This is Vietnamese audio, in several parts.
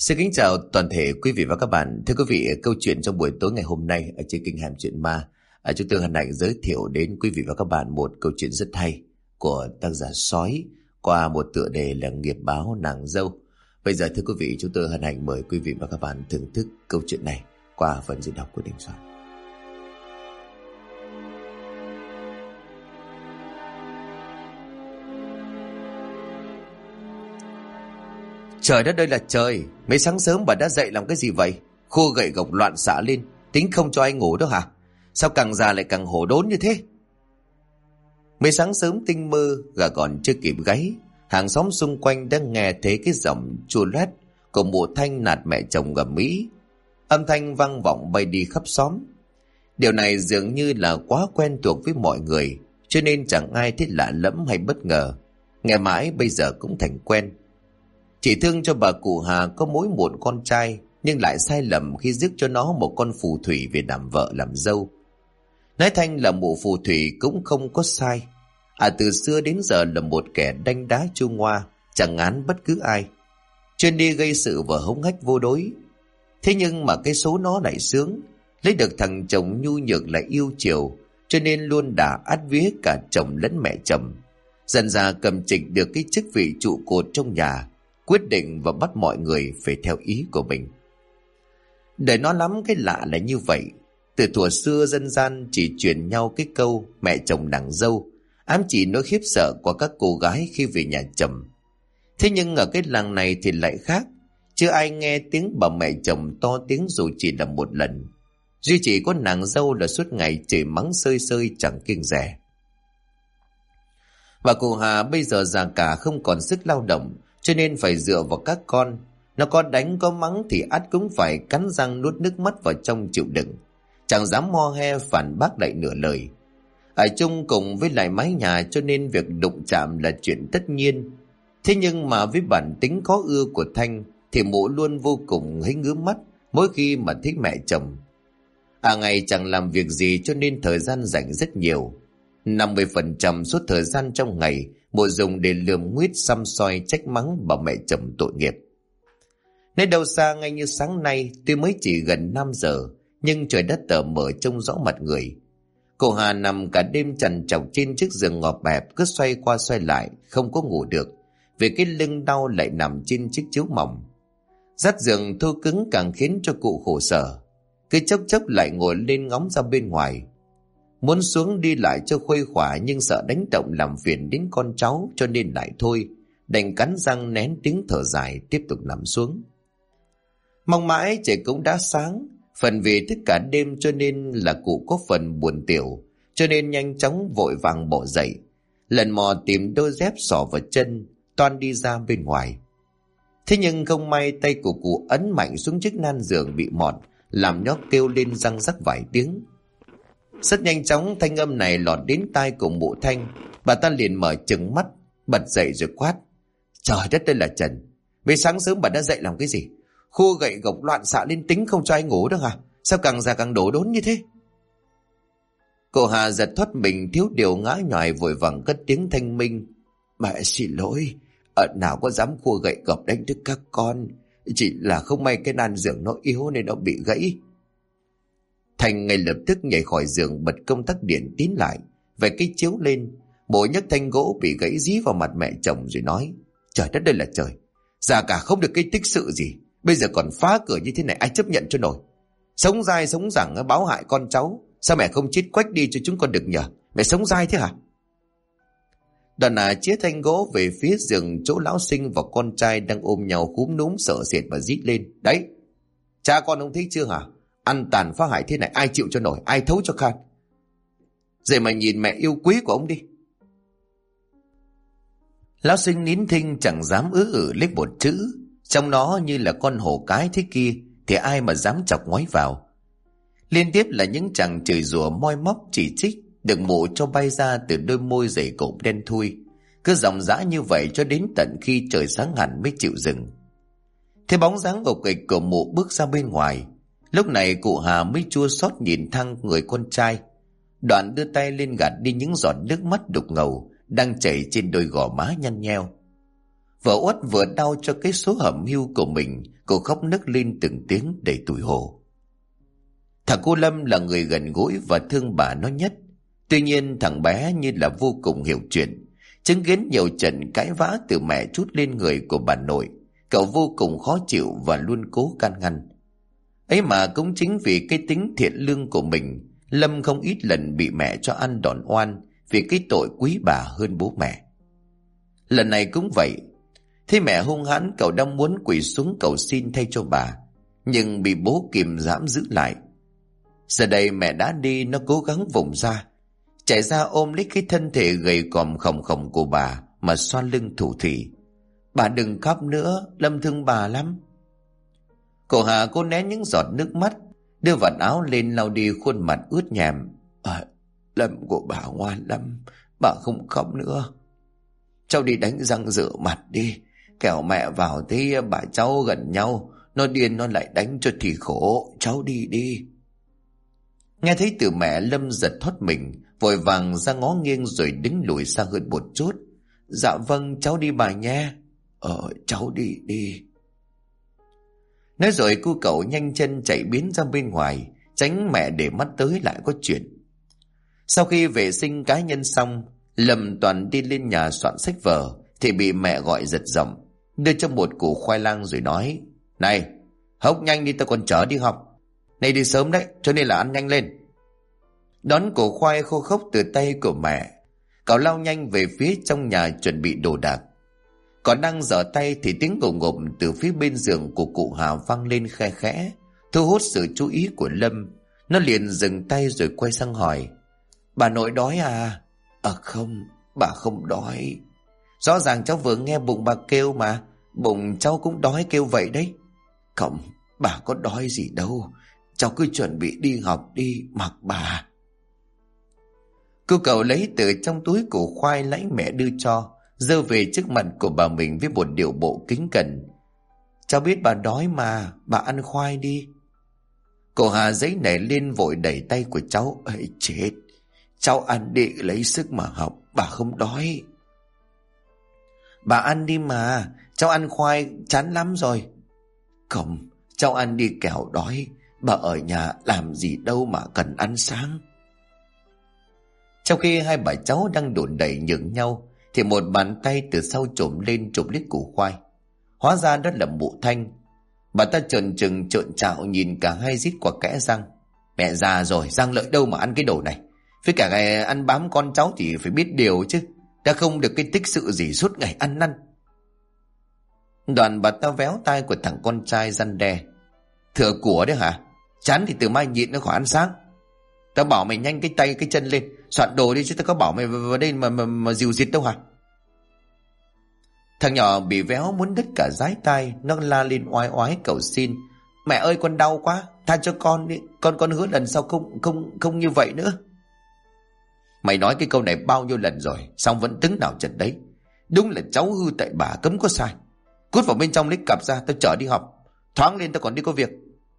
Xin kính chào toàn thể quý vị và các bạn. Thưa quý vị, câu chuyện trong buổi tối ngày hôm nay ở trên kênh Hẻm Chuyện Ma, chúng tôi hân hạnh giới thiệu đến quý vị và các bạn một câu chuyện rất hay của tác giả Sói qua một tựa đề là Nghiệp báo nàng dâu. Bây giờ thưa quý vị, chúng tôi hân hạnh mời quý vị và các bạn thưởng thức câu chuyện này qua phần diễn đọc của Đình Soạn. Trời đất ơi là trời, mấy sáng sớm bà đã dậy làm cái gì vậy? Khua gậy gộc loạn xạ lên, tính không cho ai ngủ đó hả? Sao càng già lại càng hổ đốn như thế? Mấy sáng sớm tinh mơ, gà còn chưa kịp gáy, hàng xóm xung quanh đã nghe thấy cái giọng chua loét của mụ Thanh nạt mẹ chồng gầm mỹ. Âm thanh vang vọng bay đi khắp xóm. Điều này dường như là quá quen thuộc với mọi người, cho nên chẳng ai thấy lạ lẫm hay bất ngờ. Nghe mãi bây giờ cũng thành quen. Chỉ thương cho bà cụ Hà có mỗi một con trai, nhưng lại sai lầm khi rước cho nó một con phù thủy về làm vợ làm dâu. Nói Thanh là mụ phù thủy cũng không có sai. Từ xưa đến giờ là một kẻ đanh đá chua ngoa, chẳng ngán bất cứ ai, chuyên đi gây sự và hống hách vô đối. Thế nhưng mà cái số nó lại sướng, lấy được thằng chồng nhu nhược lại yêu chiều, cho nên luôn đả át vía cả chồng lẫn mẹ chồng. Dần dà cầm trịch được cái chức vị trụ cột trong nhà, quyết định và bắt mọi người phải theo ý của mình. Đời nó lắm cái lạ là như vậy. Từ thuở xưa dân gian chỉ truyền nhau cái câu mẹ chồng nàng dâu, ám chỉ nỗi khiếp sợ của các cô gái khi về nhà chồng. Thế nhưng ở cái làng này thì lại khác. Chưa ai nghe tiếng bà mẹ chồng to tiếng dù chỉ là một lần. Duy chỉ có nàng dâu là suốt ngày chửi mắng sơi sơi chẳng kiêng dè. Bà cụ Hà bây giờ già cả không còn sức lao động, cho nên phải dựa vào các con. Nó có đánh có mắng thì ắt cũng phải cắn răng nuốt nước mắt vào trong chịu đựng, chẳng dám ho he phản bác lại nửa lời. Ở chung cùng với lại mái nhà cho nên việc đụng chạm là chuyện tất nhiên. Thế nhưng mà với bản tính khó ưa của Thanh thì mụ luôn vô cùng thấy ngứa mắt mỗi khi mà thấy mẹ chồng. Ngày chẳng làm việc gì cho nên thời gian rảnh rất nhiều. 50% suốt thời gian trong ngày mụ dùng để lườm nguýt xăm soi trách mắng bà mẹ chồng tội nghiệp. Nơi đâu xa ngay như sáng nay, tuy mới chỉ gần 5 giờ nhưng trời đất tờ mờ trông rõ mặt người. Cô Hà nằm cả đêm trằn trọc trên chiếc giường ngọt bẹp, cứ xoay qua xoay lại không có ngủ được vì cái lưng đau lại nằm trên chiếc chiếu mỏng. Dắt giường thô cứng càng khiến cho cụ khổ sở, cứ chốc chốc lại ngồi lên ngóng ra bên ngoài. Muốn xuống đi lại cho khuây khỏa nhưng sợ đánh động làm phiền đến con cháu cho nên lại thôi, đành cắn răng nén tiếng thở dài tiếp tục nằm xuống. Mong mãi trời cũng đã sáng, phần vì thức cả đêm cho nên là cụ có phần buồn tiểu, cho nên nhanh chóng vội vàng bỏ dậy, lần mò tìm đôi dép xỏ vào chân, toan đi ra bên ngoài. Thế nhưng không may tay của cụ ấn mạnh xuống chiếc nan giường bị mọt, làm nó kêu lên răng rắc vài tiếng. Rất nhanh chóng thanh âm này lọt đến tai của mụ Thanh. Bà ta liền mở trừng mắt, bật dậy rồi quát: Trời đất ơi là Trần, vì sáng sớm bà đã dậy làm cái gì? Khua gậy gộc loạn xạ lên, tính không cho ai ngủ đó hả? Sao càng già càng đổ đốn như thế? Cô Hà giật thoát mình, thiếu điều ngã nhòi vội vàng cất tiếng thanh minh: Mẹ xin lỗi, nào có dám khua gậy gộc đánh thức các con, chỉ là không may cái nan giường nó yếu nên nó bị gãy. Thành ngay lập tức nhảy khỏi giường, bật công tắc điện tín lại, về cái chiếu lên, bổ nhấc thanh gỗ bị gãy dí vào mặt mẹ chồng rồi nói: Trời đất đây là trời, già cả không được cái tích sự gì, bây giờ còn phá cửa như thế này ai chấp nhận cho nổi. Sống dai sống dẳng báo hại con cháu, sao mẹ không chết quách đi cho chúng con được nhờ? Mẹ sống dai thế hả? Đoàn chĩa thanh gỗ về phía giường chỗ lão Sinh và con trai đang ôm nhau khúm núm sợ sệt và rít lên: Đấy, cha con không thấy chưa hả? Ăn tàn phá hại thế này ai chịu cho nổi, ai thấu cho khan. Vậy mà nhìn mẹ yêu quý của ông đi. Lão Sinh nín thinh chẳng dám lấy một chữ, trong nó như là con hổ cái thế kia thì ai mà dám chọc ngoáy vào. Liên tiếp là những chàng chửi rủa moi móc chỉ trích được mụ cho bay ra từ đôi môi dày cộm đen thui, cứ dòng dã như vậy cho đến tận khi trời sáng hẳn mới chịu dừng. Thế bóng dáng ngục nghịch của mụ bước ra bên ngoài, lúc này cụ Hà mới chua xót nhìn thẳng người con trai, đoạn đưa tay lên gạt đi những giọt nước mắt đục ngầu đang chảy trên đôi gò má nhăn nheo. Vừa uất vừa đau cho cái số hẩm hiu của mình, cô khóc nức lên từng tiếng đầy tủi hổ. Thằng cô Lâm là người gần gũi và thương bà nó nhất. Tuy nhiên thằng bé như là vô cùng hiểu chuyện. Chứng kiến nhiều trận cãi vã từ mẹ trút lên người của bà nội, cậu vô cùng khó chịu và luôn cố can ngăn. Ấy mà cũng chính vì cái tính thiện lương của mình, Lâm không ít lần bị mẹ cho ăn đòn oan vì cái tội quý bà hơn bố mẹ. Lần này cũng vậy. Thấy mẹ hung hãn, cậu đang muốn quỳ xuống cầu xin thay cho bà, nhưng bị bố kìm hãm giữ lại. Giờ đây mẹ đã đi, nó cố gắng vùng ra, chạy ra ôm lấy cái thân thể gầy còm khòng khòng của bà mà xoa lưng thủ thỉ. Bà đừng khóc nữa, Lâm thương bà lắm. Cô Hà cố né những giọt nước mắt, đưa vạt áo lên lau đi khuôn mặt ướt nhèm. Lâm của bà ngoan lắm, bà không khóc nữa. Cháu đi đánh răng rửa mặt đi, kẻo mẹ vào thấy bà cháu gần nhau, nó điên nó lại đánh cho thì khổ. Cháu đi đi. Nghe thấy từ mẹ, Lâm giật thoát mình, vội vàng ra ngó nghiêng rồi đứng lùi xa hơn một chút. Dạ vâng, cháu đi bà nha. Cháu đi đi. Nói rồi cô cậu nhanh chân chạy biến ra bên ngoài, tránh mẹ để mắt tới lại có chuyện. Sau khi vệ sinh cá nhân xong, Lâm toàn đi lên nhà soạn sách vở thì bị mẹ gọi giật giọng, đưa cho một củ khoai lang rồi nói: Này, hốc nhanh đi, tao còn chở đi học. Này đi sớm đấy, cho nên là ăn nhanh lên. Đón củ khoai khô khốc từ tay của mẹ, cậu lao nhanh về phía trong nhà chuẩn bị đồ đạc. Còn đang giở tay thì tiếng ngộp ngộp từ phía bên giường của cụ Hà vang lên khe khẽ, thu hút sự chú ý của Lâm. Nó liền dừng tay rồi quay sang hỏi: Bà nội đói à? Không, bà không đói. Rõ ràng cháu vừa nghe bụng bà kêu mà, bụng cháu cũng đói kêu vậy đấy. Không, bà có đói gì đâu, cháu cứ chuẩn bị đi học đi, mặc bà. Cô cậu lấy từ trong túi củ khoai lãnh mẹ đưa cho, giơ về trước mặt của bà mình với một điệu bộ kính cẩn: Cháu biết bà đói mà, bà ăn khoai đi. Cô Hà giấy nảy lên vội đẩy tay của cháu: Chết, cháu ăn đi lấy sức mà học, bà không đói. Bà ăn đi mà, cháu ăn khoai chán lắm rồi. Không, cháu ăn đi kẻo đói, bà ở nhà làm gì đâu mà cần ăn sáng. Trong khi hai bà cháu đang đùn đẩy nhường nhau thì một bàn tay từ sau chồm lên chụp lấy củ khoai. Hóa ra đó là mụ Thanh. Bà ta trợn trừng trợn trạo nhìn cả hai rít qua kẽ răng: Mẹ già rồi, răng lợi đâu mà ăn cái đồ này. Với cả ngày ăn bám con cháu thì phải biết điều chứ, đã không được cái tích sự gì suốt ngày ăn năn. Đoạn bà ta véo tai của thằng con trai răn đe: Thừa của đấy hả? Chán thì từ mai nhịn nó khỏi ăn sáng. Tao bảo mày nhanh cái tay cái chân lên soạn đồ đi, chứ tao có bảo mày vào đây mà dìu dịt đâu hả? Thằng nhỏ bị véo muốn đứt cả dái tai, nó la lên oái oái cầu xin: Mẹ ơi, con đau quá, tha cho con đi, con hứa lần sau không như vậy nữa. Mày nói cái câu này bao nhiêu lần rồi, xong vẫn tính nào trận đấy. Đúng là cháu hư tại bà, cấm có sai. Cút vào bên trong lấy cặp ra, tao chở đi học. Thoáng lên, tao còn đi có việc.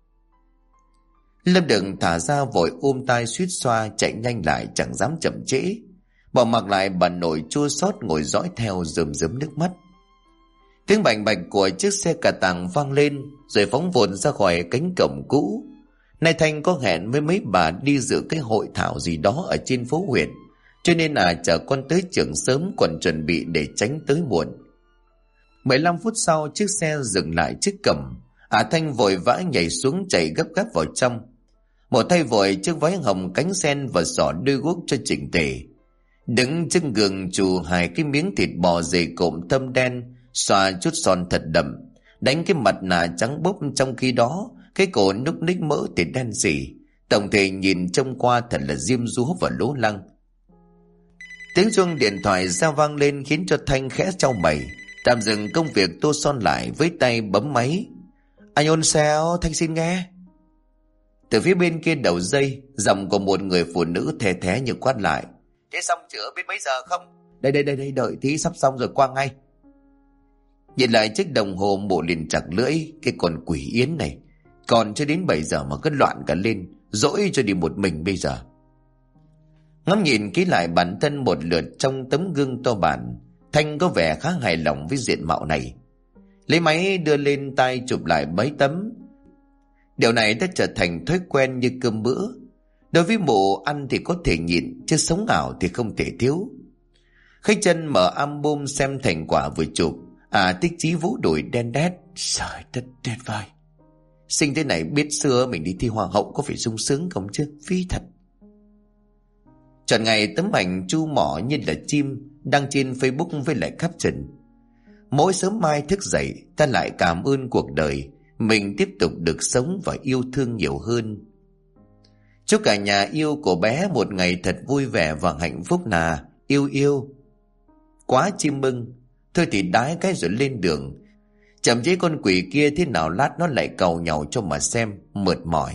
Lâm đừng thả ra vội ôm tay suýt xoa chạy nhanh lại, chẳng dám chậm trễ. Bỏ mặc lại bà nội chua xót ngồi dõi theo rơm rớm nước mắt. Tiếng bành bạch của chiếc xe cà tàng vang lên rồi phóng vụt ra khỏi cánh cổng cũ. Nay Thanh có hẹn với mấy bà đi dự cái hội thảo gì đó ở trên phố huyện, cho nên chở con tới trường sớm, còn chuẩn bị để tránh tới muộn. 15 phút sau chiếc xe dừng lại trước cổng. Thanh vội vã nhảy xuống chạy gấp gáp vào trong. Một tay vội chiếc váy hồng cánh sen và xỏ đôi guốc cho chỉnh tề. Đứng trước gương chù hai cái miếng thịt bò dày cộm thâm đen, xoa chút son thật đậm, đánh cái mặt nạ trắng bốc, trong khi đó cái cổ núc ních mỡ thịt đen xỉ. Tổng thể nhìn trông qua thật là diêm dúa và lố lăng. Tiếng chuông điện thoại reo vang lên khiến cho Thanh khẽ chau mày, tạm dừng công việc tô son lại với tay bấm máy. Anh ôn sao, Thanh xin nghe. Từ phía bên kia đầu dây, giọng của một người phụ nữ thè thé như quát lại: Thế xong chưa, biết mấy giờ không? Đây, đợi tí, sắp xong rồi, qua ngay. Nhìn lại chiếc đồng hồ, Mộ liền chặt lưỡi: Cái con quỷ Yến này, còn chưa đến 7 giờ mà cứ loạn cả lên, dỗi cho đi một mình bây giờ. Ngắm nhìn kỹ lại bản thân một lượt trong tấm gương to bản, Thanh có vẻ khá hài lòng với diện mạo này. Lấy máy đưa lên tai chụp lại mấy tấm. Điều này đã trở thành thói quen như cơm bữa. Đối với mụ, ăn thì có thể nhịn, chứ sống ảo thì không thể thiếu. Khách chân mở album xem thành quả vừa chụp. Tích chí vỗ đùi đen đét. Trời đất tuyệt vời. Sinh thế này biết xưa mình đi thi hoa hậu có phải sung sướng không chứ? Phí thật. Chọn ngày tấm ảnh chu mỏ như là chim đăng trên Facebook với lại caption: mỗi sớm mai thức dậy, ta lại cảm ơn cuộc đời, mình tiếp tục được sống và yêu thương nhiều hơn. Chúc cả nhà yêu của bé một ngày thật vui vẻ và hạnh phúc nà. Yêu yêu. Quá chim mừng. Thôi thì đái cái rồi lên đường. Chậm chế con quỷ kia thế nào lát nó lại cầu nhau cho mà xem, mệt mỏi.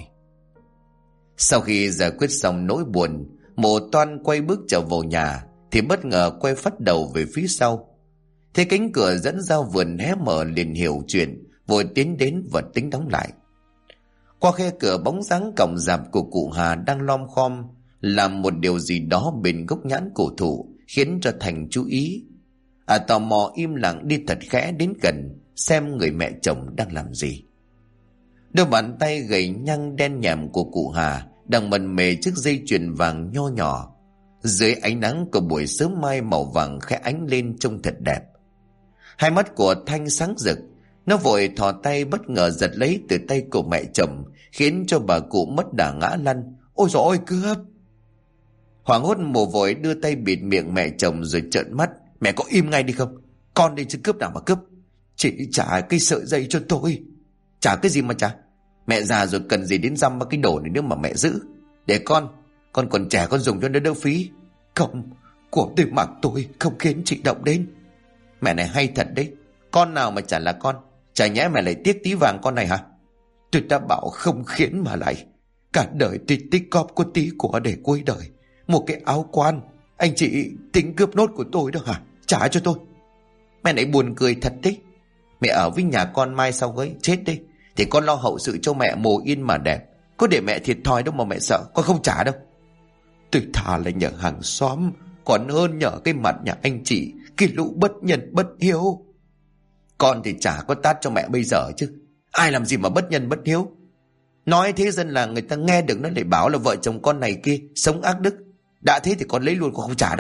Sau khi giải quyết xong nỗi buồn, Mộ Toan quay bước trở vào nhà thì bất ngờ quay phắt đầu về phía sau. Thấy cánh cửa dẫn ra vườn hé mở liền hiểu chuyện, vội tiến đến và tính đóng lại. Qua khe cửa, bóng dáng còng rạp của cụ Hà đang lom khom làm một điều gì đó bên gốc nhãn cổ thụ, khiến cho Thành chú ý. Tò mò im lặng đi thật khẽ đến gần xem người mẹ chồng đang làm gì. Đôi bàn tay gầy nhăn đen nhèm của cụ Hà đang mần mề chiếc dây chuyền vàng nho nhỏ. Dưới ánh nắng của buổi sớm mai, màu vàng khẽ ánh lên trông thật đẹp. Hai mắt của Thanh sáng rực. Nó vội thò tay bất ngờ giật lấy từ tay của mẹ chồng, khiến cho bà cụ mất đà ngã lăn. Ôi dồi ôi, cướp! Hoảng hốt, Mộ vội đưa tay bịt miệng mẹ chồng rồi trợn mắt. Mẹ có im ngay đi không? Con đi chứ cướp nào mà cướp. Chị trả cái sợi dây cho tôi. Trả cái gì mà trả? Mẹ già rồi cần gì đến dăm cái đồ này nữa mà mẹ giữ. Để con còn trẻ, con dùng cho nó đỡ phí. Không, của tiền mặc tôi không khiến chị động đến. Mẹ này hay thật đấy. Con nào mà chả là con. Chả nhẽ mẹ lại tiếc tí vàng con này hả? Tôi đã bảo không khiến mà lại. Cả đời tôi tích cóp có tí của để cuối đời. Một cái áo quan, anh chị tính cướp nốt của tôi đó hả? Trả cho tôi. Mẹ này buồn cười thật đấy. Mẹ ở với nhà con mai sau ấy chết đi thì con lo hậu sự cho mẹ mồ yên mà đẹp. Có để mẹ thiệt thòi đâu mà mẹ sợ. Con không trả đâu. Tôi thà là nhờ hàng xóm còn hơn nhờ cái mặt nhà anh chị, cái lũ bất nhân bất hiếu. Con thì chả có tát cho mẹ bây giờ chứ. Ai làm gì mà bất nhân bất hiếu. Nói thế dân là người ta nghe được nó lại bảo là vợ chồng con này kia sống ác đức. Đã thế thì con lấy luôn, con không trả đâu.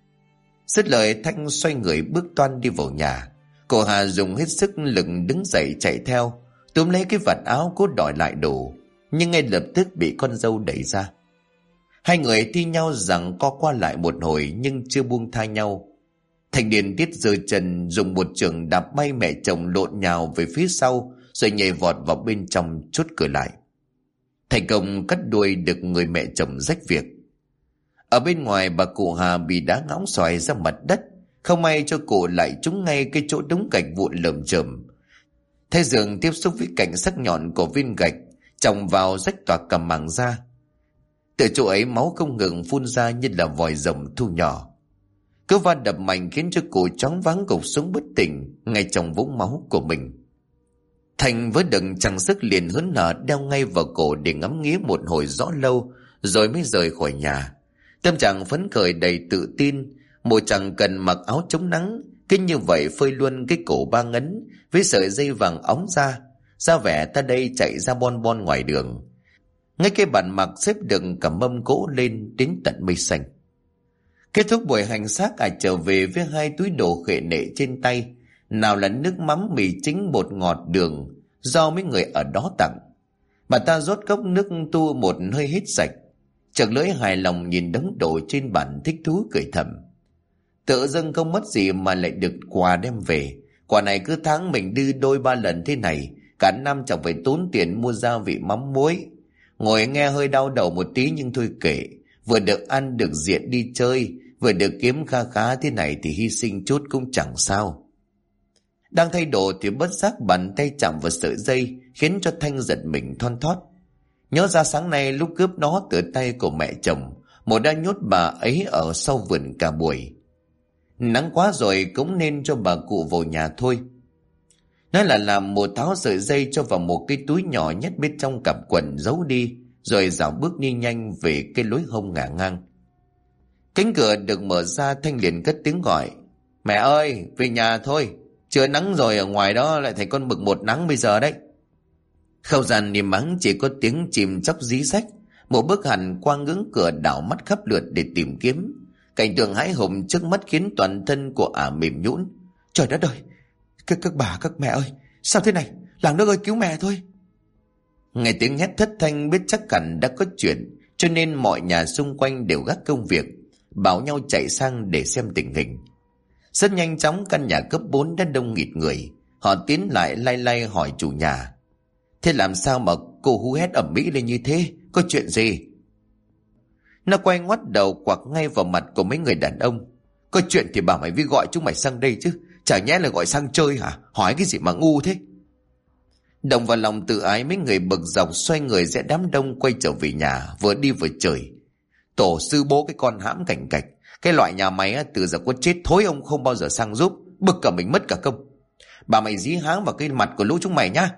Dứt lời, Thanh xoay người bước toan đi vào nhà. Cô Hà dùng hết sức lực đứng dậy chạy theo, túm lấy cái vạt áo cố đòi lại đồ, nhưng ngay lập tức bị con dâu đẩy ra. Hai người thi nhau giằng co qua lại một hồi nhưng chưa buông tha nhau. Thành điền tiết giơ chân dùng một chưởng đạp bay mẹ chồng lộn nhào về phía sau, rồi nhảy vọt vào bên trong chốt cửa lại. Thành công cắt đuôi được người mẹ chồng rách việc. Ở bên ngoài, bà cụ Hà bị đá ngõng xoài ra mặt đất. Không may cho cụ lại trúng ngay cái chỗ đống gạch vụn lởm chởm. Thế giường tiếp xúc với cạnh sắc nhọn của viên gạch, chồng vào rách toạc cả màng da. Từ chỗ ấy máu không ngừng phun ra như là vòi rồng thu nhỏ. Cứ va đập mạnh khiến cho cụ choáng váng gục xuống bất tỉnh ngay trong vũng máu của mình. Thành với đừng chẳng sức liền hớn hở đeo ngay vào cổ để ngắm nghía một hồi rõ lâu, rồi mới rời khỏi nhà. Tâm trạng phấn khởi đầy tự tin, Mộ chẳng cần mặc áo chống nắng, cứ như vậy phơi luôn cái cổ ba ngấn với sợi dây vàng óng ra vẻ ta đây chạy ra bon bon ngoài đường. Ngay cái bàn mặc xếp đựng cả mâm cỗ lên đến tận mây xanh. Kết thúc buổi hành xác, trở về với hai túi đồ khệ nệ trên tay, nào là nước mắm, mì chính, bột ngọt, đường do mấy người ở đó tặng. Bà ta rót cốc nước tu một hơi hết sạch, chợt lưỡi hài lòng nhìn đống đồ trên bàn, thích thú cười thầm. Tự dưng không mất gì mà lại được quà đem về. Quà này cứ tháng mình đưa đôi ba lần thế này, cả năm chẳng phải tốn tiền mua gia vị mắm muối. Ngồi nghe hơi đau đầu một tí nhưng thôi kệ, vừa được ăn được diện đi chơi, vừa được kiếm kha khá thế này thì hy sinh chút cũng chẳng sao. Đang thay đồ thì bất giác bàn tay chạm vào sợi dây, khiến cho Thanh giật mình thon thót. Nhớ ra sáng nay lúc cướp nó từ tay của mẹ chồng, Một đã nhốt bà ấy ở sau vườn cả buổi. Nắng quá rồi cũng nên cho bà cụ vào nhà thôi. Nói là làm một tháo sợi dây cho vào một cái túi nhỏ nhất bên trong cặp quần giấu đi, rồi dạo bước đi nhanh về cái lối hông ngả ngang. Cánh cửa được mở ra, Thanh liền cất tiếng gọi. Mẹ ơi, về nhà thôi. Chưa nắng rồi, ở ngoài đó lại thành con mực một nắng bây giờ đấy. Khâu Giàn niềm mắng chỉ có tiếng chim chóc rí rách. Một bước hẳn qua ngưỡng cửa đảo mắt khắp lượt để tìm kiếm. Cảnh tượng hãi hùng trước mắt khiến toàn thân của ả mềm nhũn. Trời đất ơi, các bà các mẹ ơi, sao thế này? Làng nước ơi, cứu mẹ thôi. Nghe tiếng hét thất thanh biết chắc hẳn đã có chuyện, cho nên mọi nhà xung quanh đều gác công việc, bảo nhau chạy sang để xem tình hình. Rất nhanh chóng căn nhà cấp 4 đã đông nghịt người. Họ tiến lại lay lay hỏi chủ nhà: Thế làm sao mà cô hú hét ầm ĩ lên như thế? Có chuyện gì? Nó quay ngoắt đầu quặc ngay vào mặt của mấy người đàn ông. Có chuyện thì bảo mày với gọi chúng mày sang đây chứ, chả nhẽ là gọi sang chơi hả? Hỏi cái gì mà ngu thế? Động vào lòng tự ái, mấy người bực dọc xoay người rẽ đám đông quay trở về nhà, vừa đi vừa chửi: Tổ sư bố cái con hãm cảnh cạch, cái loại nhà mày á, từ giờ có chết thối ông không bao giờ sang giúp, bực cả mình mất cả công. Bà mày dí háng vào cái mặt của lũ chúng mày nhá.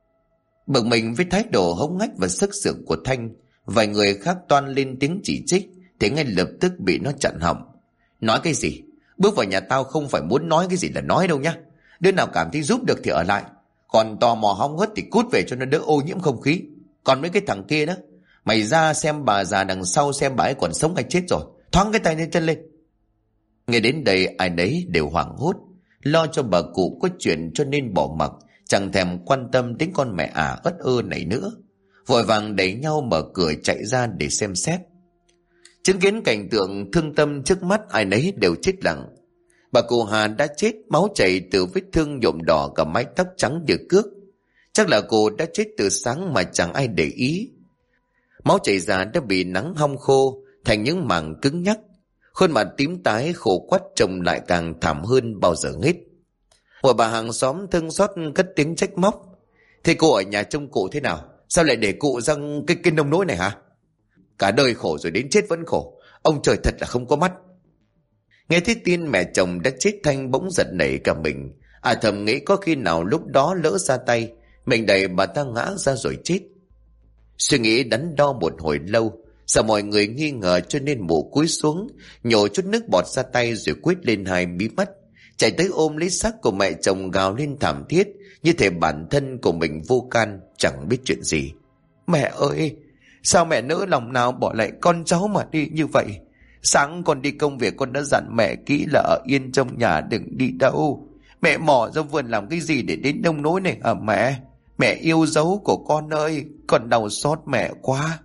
Bực mình với thái độ hống hách và sức sượng của Thanh, vài người khác toan lên tiếng chỉ trích thì ngay lập tức bị nó chặn họng. Nói cái gì? Bước vào nhà tao không phải muốn nói cái gì là nói đâu nhá. Đứa nào cảm thấy giúp được thì ở lại, còn tò mò hóng hớt thì cút về cho nó đỡ ô nhiễm không khí. Còn mấy cái thằng kia đó, mày ra xem bà già đằng sau xem bà ấy còn sống hay chết rồi, thoáng cái tay lên chân lên. Nghe đến đây ai nấy đều hoảng hốt, lo cho bà cụ có chuyện cho nên bỏ mặc, chẳng thèm quan tâm đến con mẹ ất ơ này nữa. Vội vàng đẩy nhau mở cửa chạy ra để xem xét. Chứng kiến cảnh tượng thương tâm trước mắt, ai nấy đều chết lặng. Bà cụ Hà đã chết, máu chảy từ vết thương nhuộm đỏ cả mái tóc trắng như cước. Chắc là cô đã chết từ sáng mà chẳng ai để ý. Máu chảy ra đã bị nắng hong khô thành những mảng cứng nhắc. Khuôn mặt tím tái khổ quắt trông lại càng thảm hơn bao giờ hết. Một bà hàng xóm thương xót cất tiếng trách móc: Thế cô ở nhà trông cụ thế nào? Sao lại để cụ răng cái nông nỗi này hả? Cả đời khổ rồi đến chết vẫn khổ. Ông trời thật là không có mắt. Nghe thấy tin mẹ chồng đã chết, Thanh bỗng giật nảy cả mình. Thầm nghĩ có khi nào lúc đó lỡ ra tay, mình đẩy bà ta ngã ra rồi chết. Suy nghĩ đắn đo một hồi lâu, sợ mọi người nghi ngờ cho nên mụ cúi xuống, nhổ chút nước bọt ra tay rồi quết lên hai mí mắt, chạy tới ôm lấy xác của mẹ chồng gào lên thảm thiết, như thể bản thân của mình vô can, chẳng biết chuyện gì. Mẹ ơi, sao mẹ nỡ lòng nào bỏ lại con cháu mà đi như vậy? Sáng con đi công việc con đã dặn mẹ kỹ là ở yên trong nhà đừng đi đâu. Mẹ mò ra vườn làm cái gì để đến nông nỗi này hả mẹ? Mẹ yêu dấu của con ơi, con đau xót mẹ quá.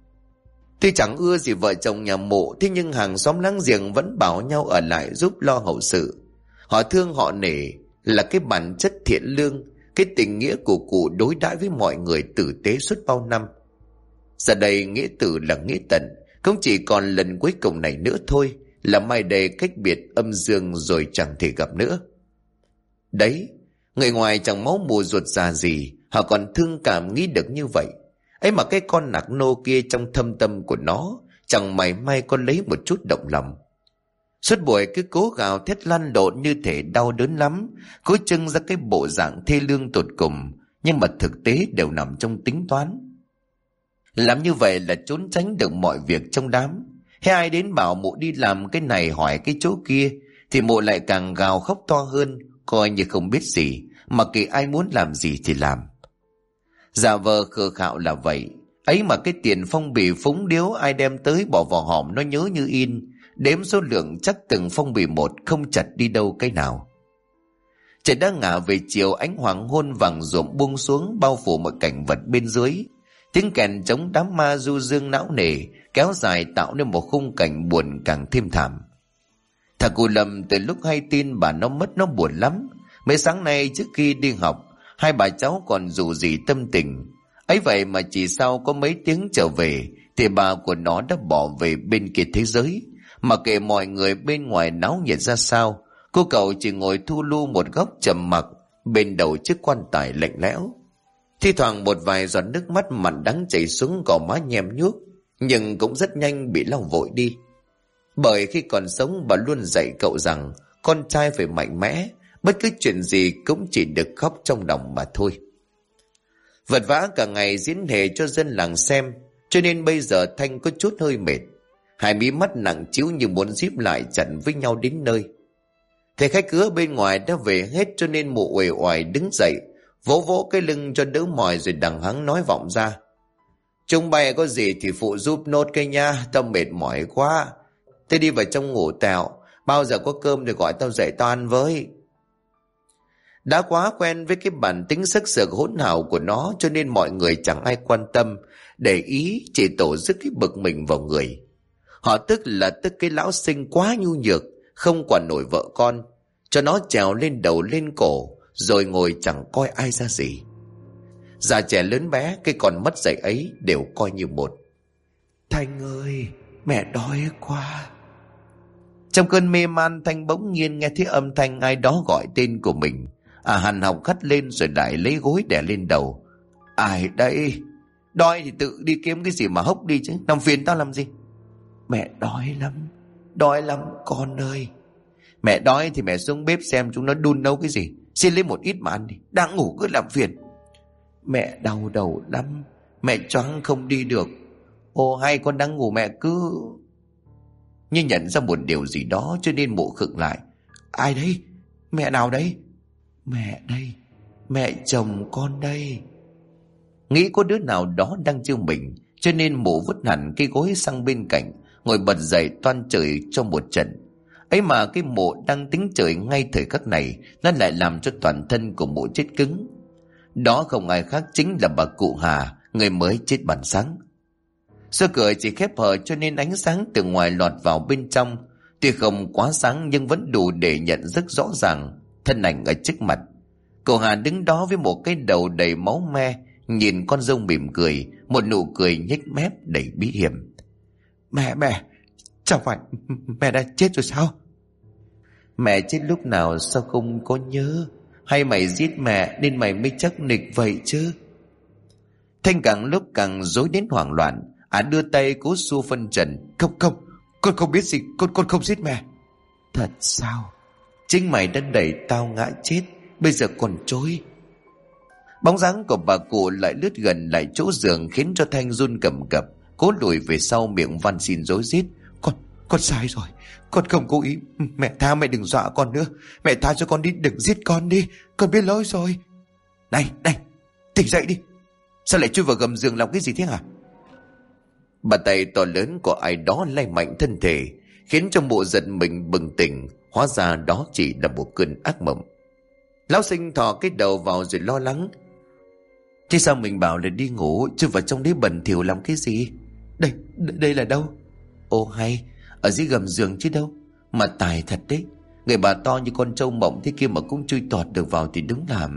Tuy chẳng ưa gì vợ chồng nhà mộ, thế nhưng hàng xóm láng giềng vẫn bảo nhau ở lại giúp lo hậu sự. Họ thương họ nể là cái bản chất thiện lương, cái tình nghĩa của cụ đối đãi với mọi người tử tế suốt bao năm. Giờ đây nghĩa tử là nghĩa tận, cũng chỉ còn lần cuối cùng này nữa thôi là mai đây cách biệt âm dương rồi chẳng thể gặp nữa. Đấy, người ngoài chẳng máu mù ruột già gì, họ còn thương cảm nghĩ được như vậy. Ấy mà cái con nạc nô kia trong thâm tâm của nó chẳng mảy may có lấy một chút động lòng. Suốt buổi cứ cố gào thét lăn lộn như thể đau đớn lắm, cố trưng ra cái bộ dạng thê lương tột cùng, nhưng mà thực tế đều nằm trong tính toán. Làm như vậy là trốn tránh được mọi việc trong đám. Hay ai đến bảo mụ đi làm cái này hỏi cái chỗ kia thì mụ lại càng gào khóc to hơn, coi như không biết gì, mà kệ ai muốn làm gì thì làm. Giả vờ khờ khạo là vậy, ấy mà cái tiền phong bì phúng điếu ai đem tới bỏ vào hòm nó nhớ như in, đếm số lượng chắc từng phong bì một không chặt đi đâu cái nào. Trời đã ngả về chiều, ánh hoàng hôn vàng ruộm buông xuống bao phủ mọi cảnh vật bên dưới. Tiếng kèn trống đám ma du dương não nề kéo dài tạo nên một khung cảnh buồn càng thêm thảm. Thằng cụ Lâm từ lúc hay tin bà nó mất nó buồn lắm. Mấy sáng nay trước khi đi học, hai bà cháu còn dù gì tâm tình. Ấy vậy mà chỉ sau có mấy tiếng trở về thì bà của nó đã bỏ về bên kia thế giới. Mà kệ mọi người bên ngoài náo nhiệt ra sao, cô cậu chỉ ngồi thu lu một góc trầm mặc bên đầu chiếc quan tài lạnh lẽo. Thi thoảng một vài giọt nước mắt mặn đắng chảy xuống gò má nhem nhuốc, nhưng cũng rất nhanh bị lau vội đi. Bởi khi còn sống bà luôn dạy cậu rằng con trai phải mạnh mẽ, bất cứ chuyện gì cũng chỉ được khóc trong lòng mà thôi. Vật vã cả ngày diễn hề cho dân làng xem, cho nên bây giờ Thanh có chút hơi mệt. Hai mí mắt nặng trĩu như muốn díp lại chặt với nhau đến nơi. Thầy khách cứ bên ngoài đã về hết, cho nên mụ uể oải đứng dậy, vỗ vỗ cái lưng cho đỡ mỏi, rồi đằng hắng nói vọng ra: Chúng bay có gì thì phụ giúp nốt cái nha, tao mệt mỏi quá. Thế đi vào trong ngủ tẹo, bao giờ có cơm thì gọi tao dậy tao ăn với. Đã quá quen với cái bản tính sắc sược hỗn hào của nó, cho nên mọi người chẳng ai quan tâm, để ý chỉ tổ dứt cái bực mình vào người. Họ tức cái lão sinh quá nhu nhược, không quản nổi vợ con, cho nó trèo lên đầu lên cổ, rồi ngồi chẳng coi ai ra gì. Già trẻ lớn bé, cái còn mất dạy ấy đều coi như một. Thanh ơi, mẹ đói quá. Trong cơn mê man, Thanh bỗng nhiên nghe thấy âm thanh ai đó gọi tên của mình. Hằn học khắt lên rồi lại lấy gối đè lên đầu. Ai đây? Đói thì tự đi kiếm cái gì mà hốc đi chứ, làm phiền tao làm gì? Mẹ đói lắm con ơi. Mẹ đói thì mẹ xuống bếp xem chúng nó đun nấu cái gì, xin lấy một ít mà ăn đi, đang ngủ cứ làm phiền. Mẹ đau đầu lắm, mẹ choáng không đi được. Ồ hay con đang ngủ mẹ cứ... Nhưng nhận ra một điều gì đó cho nên mụ khựng lại. Ai đấy? Mẹ nào đấy? Mẹ đây, mẹ chồng con đây. Nghĩ có đứa nào đó đang trêu mình, cho nên mụ vứt hẳn cái gối sang bên cạnh, ngồi bật dậy toan chửi cho một trận. Ấy mà cái mụ đang tính chửi ngay thời khắc này, nó lại làm cho toàn thân của mụ chết cứng. Đó không ai khác chính là bà cụ Hà, người mới chết ban sáng. Sơ cửa chỉ khép hờ, cho nên ánh sáng từ ngoài lọt vào bên trong, tuy không quá sáng nhưng vẫn đủ để nhận rất rõ ràng thân ảnh ở trước mặt. Cô Hà đứng đó với một cái đầu đầy máu me, nhìn con dâu mỉm cười, một nụ cười nhếch mép đầy bí hiểm. Mẹ, chẳng phải mẹ đã chết rồi sao? Mẹ chết lúc nào sao không có nhớ? Hay mày giết mẹ nên mày mới chắc nịch vậy chứ? Thanh càng lúc càng rối đến hoảng loạn. Đưa tay cố xua phân trần. Không, con không biết gì, con không giết mẹ. Thật sao? Chính mày đã đẩy tao ngã chết, bây giờ còn chối. Bóng dáng của bà cụ lại lướt gần lại chỗ giường, khiến cho Thanh run cầm cập, cố lùi về sau, miệng van xin rối rít. Con sai rồi, con không cố ý. Mẹ tha, mẹ đừng dọa con nữa. Mẹ tha cho con đi, đừng giết con đi. Con biết lỗi rồi. Này, tỉnh dậy đi. Sao lại chui vào gầm giường làm cái gì thế hả? Bàn tay to lớn của ai đó lay mạnh thân thể, khiến cho mụ giật mình bừng tỉnh. Hóa ra đó chỉ là một cơn ác mộng. Lão Sinh thò cái đầu vào rồi lo lắng. Thế sao mình bảo là đi ngủ, chứ vào trong đấy bẩn thỉu làm cái gì? Đây là đâu? Ô hay, ở dưới gầm giường chứ đâu. Mà tài thật đấy, người bà to như con trâu mộng thế kia mà cũng chui tọt được vào thì đúng là...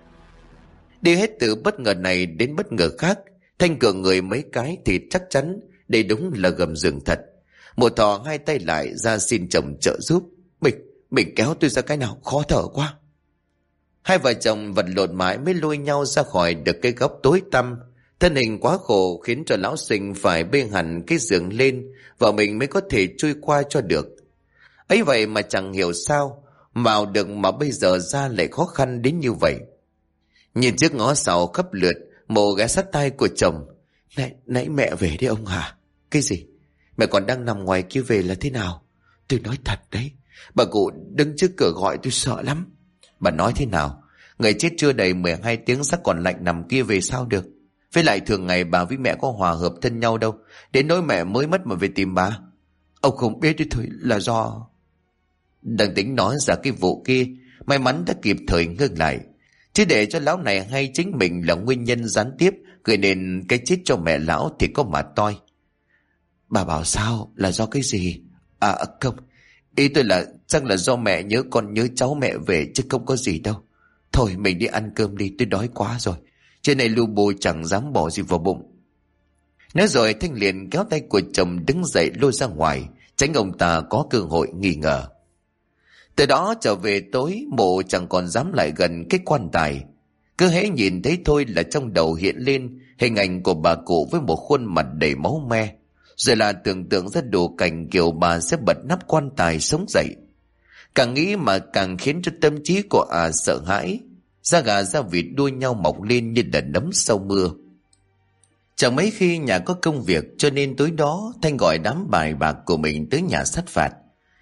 Đi hết từ bất ngờ này đến bất ngờ khác, Thanh cựa người mấy cái thì chắc chắn đây đúng là gầm giường thật. Một thò hai tay lại ra xin chồng trợ giúp. Mình kéo tôi ra cái nào, khó thở quá. Hai vợ chồng vật lộn mãi mới lôi nhau ra khỏi được cái góc tối tăm. Thân hình quá khổ khiến cho lão Sinh phải bê hẳn cái giường lên, vợ mình mới có thể chui qua cho được. Ấy vậy mà chẳng hiểu sao vào được mà bây giờ ra lại khó khăn đến như vậy. Nhìn chiếc ngó sau khắp lượt, Mộ ghé sát tai của chồng. Nãy mẹ về đấy ông hả? Cái gì? Mẹ còn đang nằm ngoài kia về là thế nào? Tôi nói thật đấy, bà cụ đứng trước cửa gọi tôi sợ lắm. Bà nói thế nào? Người chết chưa đầy 12 tiếng sắc còn lạnh nằm kia về sao được? Với lại thường ngày bà với mẹ có hòa hợp thân nhau đâu, đến nỗi mẹ mới mất mà về tìm bà. Ông không biết thôi, là do... Đang tính nói ra cái vụ kia, may mắn đã kịp thời ngưng lại. Chứ để cho lão này hay chính mình là nguyên nhân gián tiếp gây nên cái chết cho mẹ lão thì có mà toi. Bà bảo sao? Là do cái gì? Không, ý tôi là chắc là do mẹ nhớ con nhớ cháu mẹ về chứ không có gì đâu. Thôi mình đi ăn cơm đi, tôi đói quá rồi. Trên này lu bù chẳng dám bỏ gì vào bụng. Nói rồi Thanh liền kéo tay của chồng đứng dậy lôi ra ngoài, tránh ông ta có cơ hội nghi ngờ. Từ đó trở về tối, Mộ chẳng còn dám lại gần cái quan tài. Cứ hễ nhìn thấy thôi là trong đầu hiện lên hình ảnh của bà cụ với một khuôn mặt đầy máu me. Rồi là tưởng tượng ra đủ cảnh kiểu bà sẽ bật nắp quan tài sống dậy. Càng nghĩ mà càng khiến cho tâm trí của sợ hãi. Da gà da vịt đua nhau mọc lên như là nấm sau mưa. Chẳng mấy khi nhà có công việc, cho nên tối đó Thanh gọi đám bài bạc của mình tới nhà sát phạt.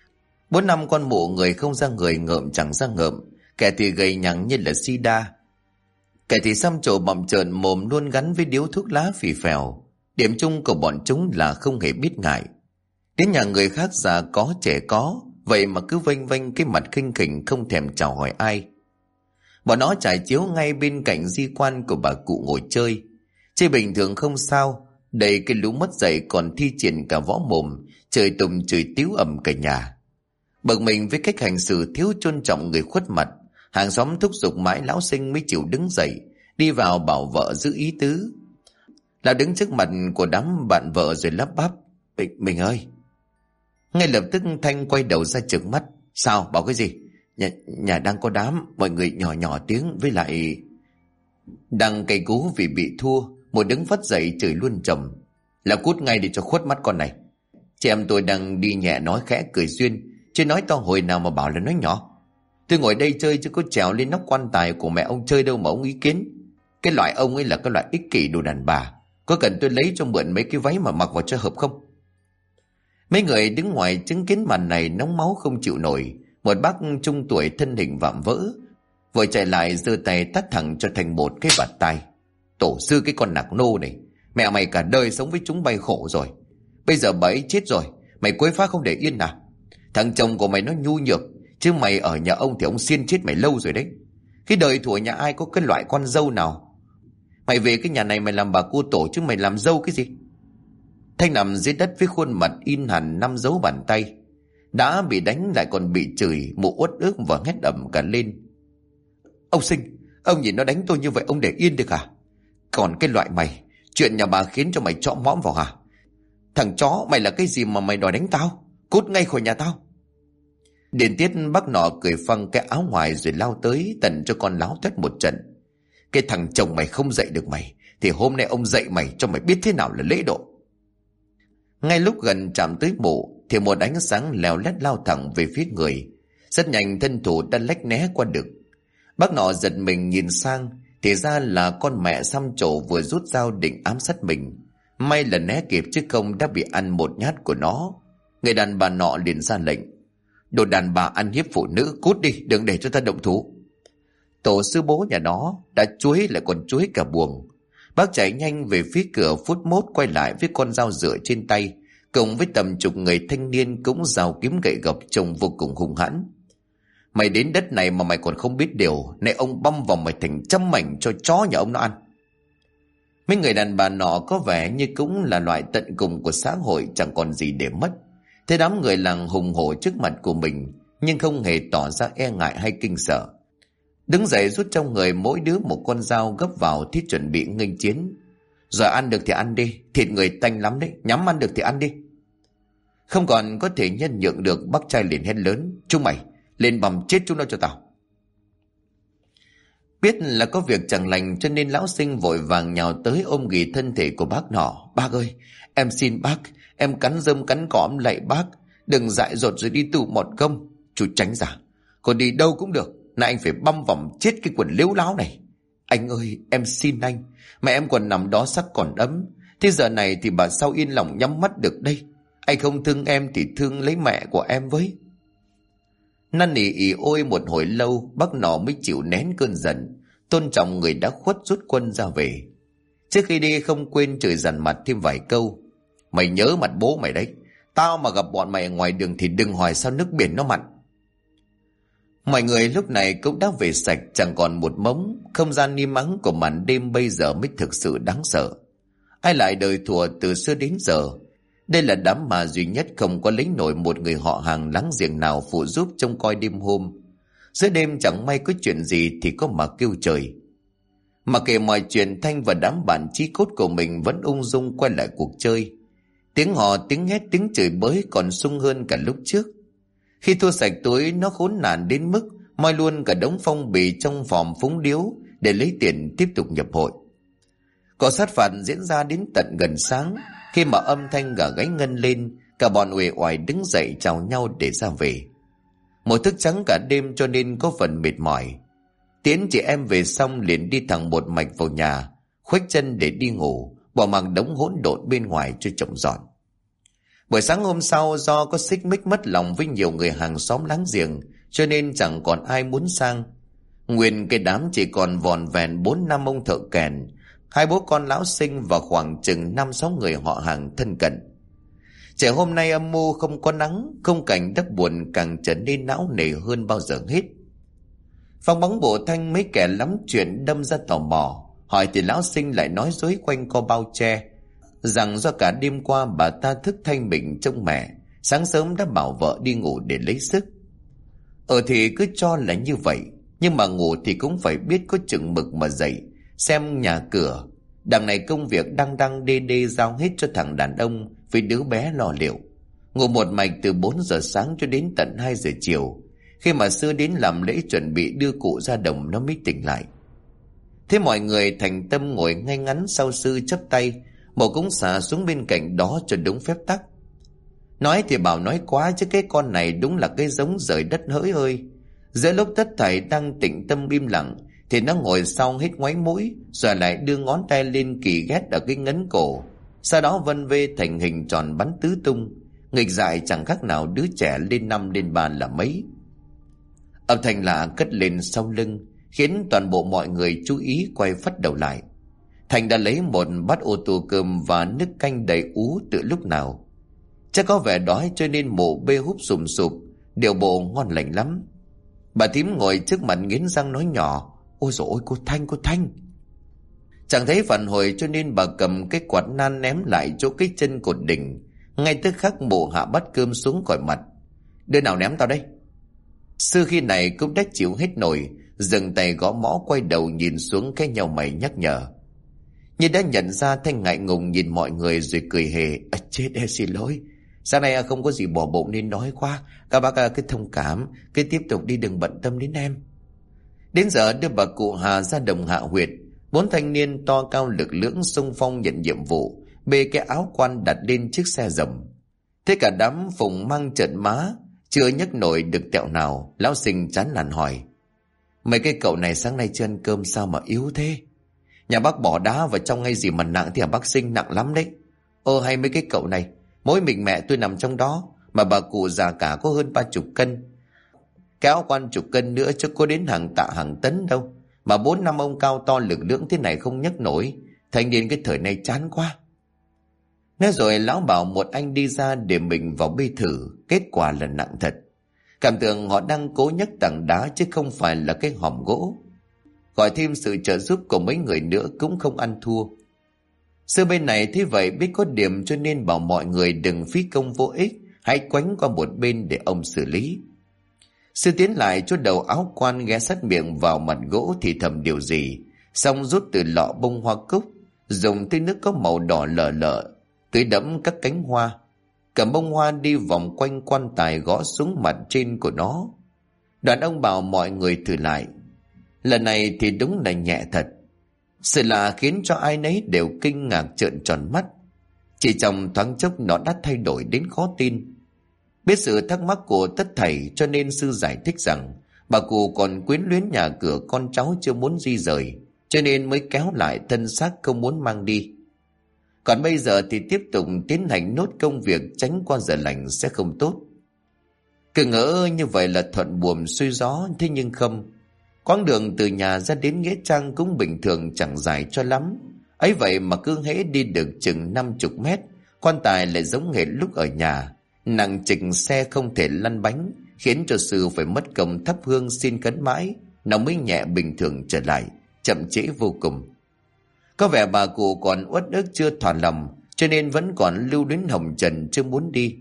4-5 con mụ, người không ra người, ngợm chẳng ra ngợm, kẻ thì gầy nhằng như là sida, kẻ thì xăm trổ bặm trợn mồm, luôn gắn với điếu thuốc lá phì phèo. Điểm chung của bọn chúng là không hề biết ngại. Đến nhà người khác già có trẻ có, vậy mà cứ vênh vênh cái mặt khinh khỉnh, không thèm chào hỏi ai. Bọn nó trải chiếu ngay bên cạnh di quan của bà cụ ngồi chơi. Chơi bình thường không sao, đầy cái lũ mất dạy còn thi triển cả võ mồm, chửi tùng chửi tíu ầm cả nhà. Bực mình với cách hành xử thiếu tôn trọng người khuất mặt, hàng xóm thúc giục mãi lão Sinh mới chịu đứng dậy, đi vào bảo vợ giữ ý tứ. Lão đứng trước mặt của đám bạn vợ rồi lắp bắp: Mình ơi. Ngay lập tức Thanh quay đầu ra trừng mắt: Sao, bảo cái gì? Nhà đang có đám, mọi người nhỏ nhỏ tiếng, với lại... Đang cay cú vì bị thua, một đứng phất dậy chửi luôn chồng: Là cút ngay để cho khuất mắt con này. Chị em tôi đang đi nhẹ nói khẽ cười duyên, chứ nói to hồi nào mà bảo là nói nhỏ. Tôi ngồi đây chơi chứ có trèo lên nóc quan tài của mẹ ông chơi đâu mà ông ý kiến. Cái loại ông ấy là cái loại ích kỷ đồ đàn bà. Có cần tôi lấy cho mượn mấy cái váy mà mặc vào cho hợp không? Mấy người đứng ngoài chứng kiến màn này nóng máu không chịu nổi. Một bác trung tuổi thân hình vạm vỡ vội chạy lại giơ tay tát thẳng cho Thành một cái bạt tai: Tổ sư cái con nạc nô này, mẹ mày cả đời sống với chúng bay khổ rồi, bây giờ bà ấy chết rồi, mày quấy phá không để yên à? Thằng chồng của mày nó nhu nhược, chứ mày ở nhà ông thì ông xiên chết mày lâu rồi đấy. Cái đời thủa nhà ai có cái loại con dâu nào. Mày về cái nhà này mày làm bà cô tổ, chứ mày làm dâu cái gì? Thanh nằm dưới đất với khuôn mặt in hẳn 5 dấu bàn tay. Đã bị đánh lại còn bị chửi, mụ uất ức và hét ầm cả lên: Ông Sinh, ông nhìn nó đánh tôi như vậy ông để yên được à? Còn cái loại mày, chuyện nhà bà khiến cho mày chõ mõm vào hả? Thằng chó, mày là cái gì mà mày đòi đánh tao? Cút ngay khỏi nhà tao. Điền tiết bác nọ cười phăng cái áo ngoài rồi lao tới tận cho con láo thét một trận: Cái thằng chồng mày không dạy được mày, thì hôm nay ông dạy mày cho mày biết thế nào là lễ độ. Ngay lúc gần chạm tới mụ thì một ánh sáng leo lét lao thẳng về phía người. Rất nhanh thân thủ đã lách né qua được. Bác nọ giật mình nhìn sang, thì ra là con mẹ xăm trổ vừa rút dao định ám sát mình. May là né kịp, chứ không đã bị ăn một nhát của nó. Người đàn bà nọ liền ra lệnh: Đồ đàn bà ăn hiếp phụ nữ, cút đi, đừng để cho ta động thủ. Tổ sư bố nhà nó đã chuối lại còn chuối cả buồng. Bác chạy nhanh về phía cửa, phút mốt quay lại với con dao dựa trên tay, cùng với tầm chục người thanh niên cũng rào kiếm gậy gộc trông vô cùng hung hãn. Mày đến đất này mà mày còn không biết điều, này ông băm vào mày thành trăm mảnh cho chó nhà ông nó ăn. Mấy người đàn bà nọ có vẻ như cũng là loại tận cùng của xã hội, chẳng còn gì để mất. Thế đám người làng hùng hổ trước mặt của mình, nhưng không hề tỏ ra e ngại hay kinh sợ. Đứng dậy rút trong người mỗi đứa một con dao gấp vào, thiết chuẩn bị nghênh chiến. Rồi ăn được thì ăn đi, thịt người tanh lắm đấy, nhắm ăn được thì ăn đi. Không còn có thể nhân nhượng được, bác trai liền hét lớn: Chúng mày lên bầm chết chúng nó cho tao. Biết là có việc chẳng lành cho nên lão Sinh vội vàng nhào tới ôm ghì thân thể của bác nọ: Bác ơi, em xin bác, em cắn rơm cắn cỏ lạy bác, đừng dại dột rồi đi tù một công. Chú tránh ra, còn đi đâu cũng được, nay anh phải băm vòng chết cái quần lếu láo này. Anh ơi, em xin anh, mẹ em còn nằm đó sắc còn ấm, thế giờ này thì bà sao yên lòng nhắm mắt được đây. Anh không thương em thì thương lấy mẹ của em với. Năn nỉ ỉ ôi một hồi lâu, bác nọ mới chịu nén cơn giận, tôn trọng người đã khuất, rút quân ra về. Trước khi đi không quên chửi dằn mặt thêm vài câu: Mày nhớ mặt bố mày đấy, tao mà gặp bọn mày ở ngoài đường thì đừng hỏi sao nước biển nó mặn. Mọi người lúc này cũng đã về sạch, chẳng còn một mống. Không gian im ắng của màn đêm bây giờ mới thực sự đáng sợ. Ai lại đời thùa từ xưa đến giờ. Đây là đám mà duy nhất không có lấy nổi một người họ hàng láng giềng nào phụ giúp trông coi đêm hôm. Giữa đêm chẳng may có chuyện gì thì có mà kêu trời. Mà kể mọi chuyện, Thanh và đám bạn chí cốt của mình vẫn ung dung quay lại cuộc chơi. Tiếng hò, tiếng hét, tiếng chửi bới còn sung hơn cả lúc trước. Khi thua sạch túi, nó khốn nạn đến mức moi luôn cả đống phong bì trong phòng phúng điếu để lấy tiền tiếp tục nhập hội. Cọ sát phạt diễn ra đến tận gần sáng. Khi mà âm thanh gà gáy ngân lên, cả bọn uể oải đứng dậy chào nhau để ra về. Một thức trắng cả đêm cho nên có phần mệt mỏi. Tiến chị em về xong liền đi thẳng một mạch vào nhà, khuếch chân để đi ngủ, bỏ mặc đống hỗn độn bên ngoài cho chồng dọn. Buổi sáng hôm sau, do có xích mích mất lòng với nhiều người hàng xóm láng giềng, cho nên chẳng còn ai muốn sang. Nguyên cái đám chỉ còn vòn vẹn 4-5 ông thợ kèn, 2 bố con lão sinh và khoảng chừng 5-6 người họ hàng thân cận. Trẻ hôm nay âm mưu không có nắng, khung cảnh đất buồn càng trở nên não nề hơn bao giờ hết. Phong bóng bộ thanh mấy kẻ lắm chuyện đâm ra tò mò, hỏi thì lão sinh lại nói dối quanh co bao che, rằng do cả đêm qua bà ta thức thay mình trông mẹ, sáng sớm đã bảo vợ đi ngủ để lấy sức. Thì cứ cho là như vậy, nhưng mà ngủ thì cũng phải biết có chừng mực mà dậy, xem nhà cửa. Đằng này công việc đăng đê đê giao hết cho thằng đàn ông với đứa bé lo liệu. Ngủ một mạch từ 4 giờ sáng cho đến tận 2 giờ chiều. Khi mà Sư đến làm lễ chuẩn bị đưa cụ ra đồng nó mới tỉnh lại. Thế mọi người thành tâm ngồi ngay ngắn sau Sư chắp tay, Mộ cũng xả xuống bên cạnh đó cho đúng phép tắc. Nói thì bảo nói quá, chứ cái con này đúng là cái giống rời đất hỡi ơi. Giữa lúc tất thảy đang tĩnh tâm im lặng thì nó ngồi sau hít ngoáy mũi, rồi lại đưa ngón tay lên kỳ ghét ở cái ngấn cổ, sau đó vân vê thành hình tròn bắn tứ tung, nghịch dại chẳng khác nào đứa trẻ lên 5 lên 3 là mấy. Âm thanh lạ cất lên sau lưng, khiến toàn bộ mọi người chú ý quay phắt đầu lại. Thành đã lấy một bát ô tô cơm và nước canh đầy ú từ lúc nào. Chắc có vẻ đói cho nên Mộ bê húp sùm sụp, điều bộ ngon lành lắm. Bà thím ngồi trước mặt nghiến răng nói nhỏ: "Ôi dồi ôi, cô Thanh." Chẳng thấy phản hồi cho nên bà cầm cái quạt nan ném lại chỗ cái chân cột đỉnh. Ngay tức khắc Mộ hạ bát cơm xuống khỏi mặt: "Đứa nào ném tao đây?" Sư khi này cũng đã chịu hết nổi, dừng tay gõ mõ quay đầu nhìn xuống cái nhau mày nhắc nhở. Nhưng đã nhận ra Thanh ngại ngùng nhìn mọi người rồi cười hề: "Chết em xin lỗi, sáng nay không có gì bỏ bụng nên nói quá, các bác cứ thông cảm, cứ tiếp tục đi đừng bận tâm đến em." Đến giờ đưa bà cụ Hà ra đồng hạ huyệt, 4 thanh niên to cao lực lưỡng xung phong nhận nhiệm vụ, bê cái áo quan đặt lên chiếc xe rầm. Thế cả đám phùng mang trợn má, chưa nhấc nổi được tẹo nào. Lão Sinh chán nản hỏi: "Mấy cái cậu này sáng nay chưa ăn cơm sao mà yếu thế? Nhà bác bỏ đá vào trong hay gì mà nặng thì bác Sinh nặng lắm đấy." Hay mấy cái cậu này, mỗi mình mẹ tôi nằm trong đó, mà bà cụ già cả có hơn 30 cân. Cái áo quan 10 cân nữa chứ có đến hàng tạ hàng tấn đâu, mà 4-5 ông cao to lực lưỡng thế này không nhấc nổi. Thanh niên cái thời này chán quá. Nói rồi lão bảo một anh đi ra để mình vào bê thử. Kết quả là nặng thật. Cảm tưởng họ đang cố nhấc tảng đá chứ không phải là cái hòm gỗ. Gọi thêm sự trợ giúp của mấy người nữa cũng không ăn thua. Sư bên này thế vậy biết có điểm cho nên bảo mọi người đừng phí công vô ích, hãy quánh qua một bên để ông xử lý. Sư tiến lại chỗ đầu áo quan, ghé sát miệng vào mặt gỗ thì thầm điều gì, xong rút từ lọ bông hoa cúc, dùng tới nước có màu đỏ lờ lợ tưới đẫm các cánh hoa. Cầm bông hoa đi vòng quanh quan tài gõ xuống mặt trên của nó. Đoàn ông bảo mọi người thử lại. Lần này thì đúng là nhẹ thật. Sự lạ khiến cho ai nấy đều kinh ngạc trợn tròn mắt. Chỉ trong thoáng chốc nó đã thay đổi đến khó tin. Biết sự thắc mắc của tất thảy cho nên sư giải thích rằng bà cụ còn quyến luyến nhà cửa con cháu chưa muốn di rời, cho nên mới kéo lại thân xác không muốn mang đi. Còn bây giờ thì tiếp tục tiến hành nốt công việc tránh qua giờ lành sẽ không tốt. Cứ ngỡ như vậy là thuận buồm xuôi gió, thế nhưng không. Quãng đường từ nhà ra đến nghĩa trang cũng bình thường chẳng dài cho lắm. Ấy vậy mà cứ hễ đi được chừng 50 mét, quan tài lại giống hệt lúc ở nhà, nặng trịch xe không thể lăn bánh, khiến cho sư phải mất công thắp hương xin khấn mãi, nó mới nhẹ bình thường trở lại, chậm trễ vô cùng. Có vẻ bà cụ còn uất ức chưa thỏa lòng, cho nên vẫn còn lưu luyến hồng trần chưa muốn đi.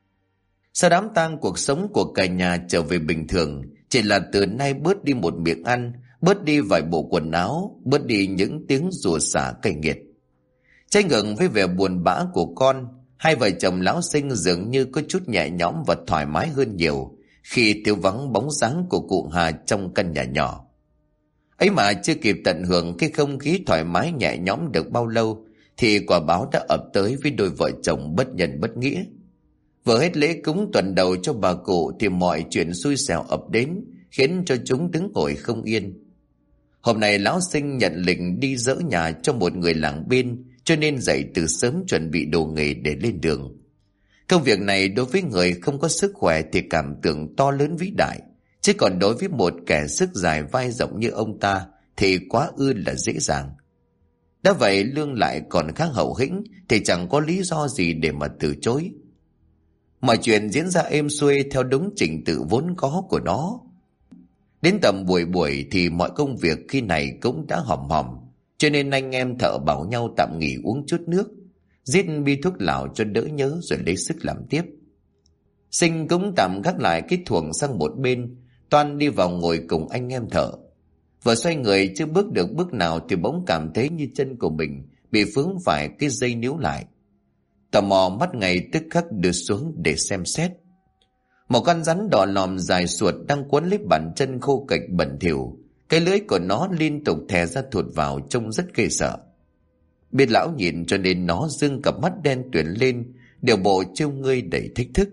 Sau đám tang, cuộc sống của cả nhà trở về bình thường, chỉ là từ nay bớt đi một miệng ăn, bớt đi vài bộ quần áo, bớt đi những tiếng rủa xả cay nghiệt. Trái ngược với vẻ buồn bã của con, hai vợ chồng lão Sinh dường như có chút nhẹ nhõm và thoải mái hơn nhiều khi thiếu vắng bóng dáng của cụ Hà trong căn nhà nhỏ. Ấy mà chưa kịp tận hưởng cái không khí thoải mái nhẹ nhõm được bao lâu thì quả báo đã ập tới với đôi vợ chồng bất nhân bất nghĩa. Vừa hết lễ cúng tuần đầu cho bà cụ thì mọi chuyện xui xẻo ập đến, khiến cho chúng đứng ngồi không yên. Hôm nay lão Sinh nhận lệnh đi dỡ nhà cho một người làng bên, cho nên dậy từ sớm chuẩn bị đồ nghề để lên đường. Công việc này đối với người không có sức khỏe thì cảm tưởng to lớn vĩ đại, chứ còn đối với một kẻ sức dài vai rộng như ông ta thì quá ư là dễ dàng. Đã vậy lương lại còn khá hậu hĩnh thì chẳng có lý do gì để mà từ chối. Mọi chuyện diễn ra êm xuôi theo đúng trình tự vốn có của nó. Đến tầm buổi thì mọi công việc khi này cũng đã hòm hòm, cho nên anh em thợ bảo nhau tạm nghỉ uống chút nước, giết bi thuốc lào cho đỡ nhớ rồi lấy sức làm tiếp. Sinh cũng tạm gác lại cái thuồng sang một bên, toan đi vào ngồi cùng anh em thợ. Vừa xoay người chưa bước được bước nào thì bỗng cảm thấy như chân của mình bị vướng phải cái dây níu lại. Tò mò mắt ngay tức khắc đưa xuống để xem xét. Một con rắn đỏ lòm dài suột đang quấn lấy bàn chân khô cạch bẩn thỉu, cái lưỡi của nó liên tục thè ra thụt vào trông rất ghê sợ. Biết lão nhìn cho nên nó dương cặp mắt đen tuyền lên, điều bộ trêu ngươi đầy thách thức.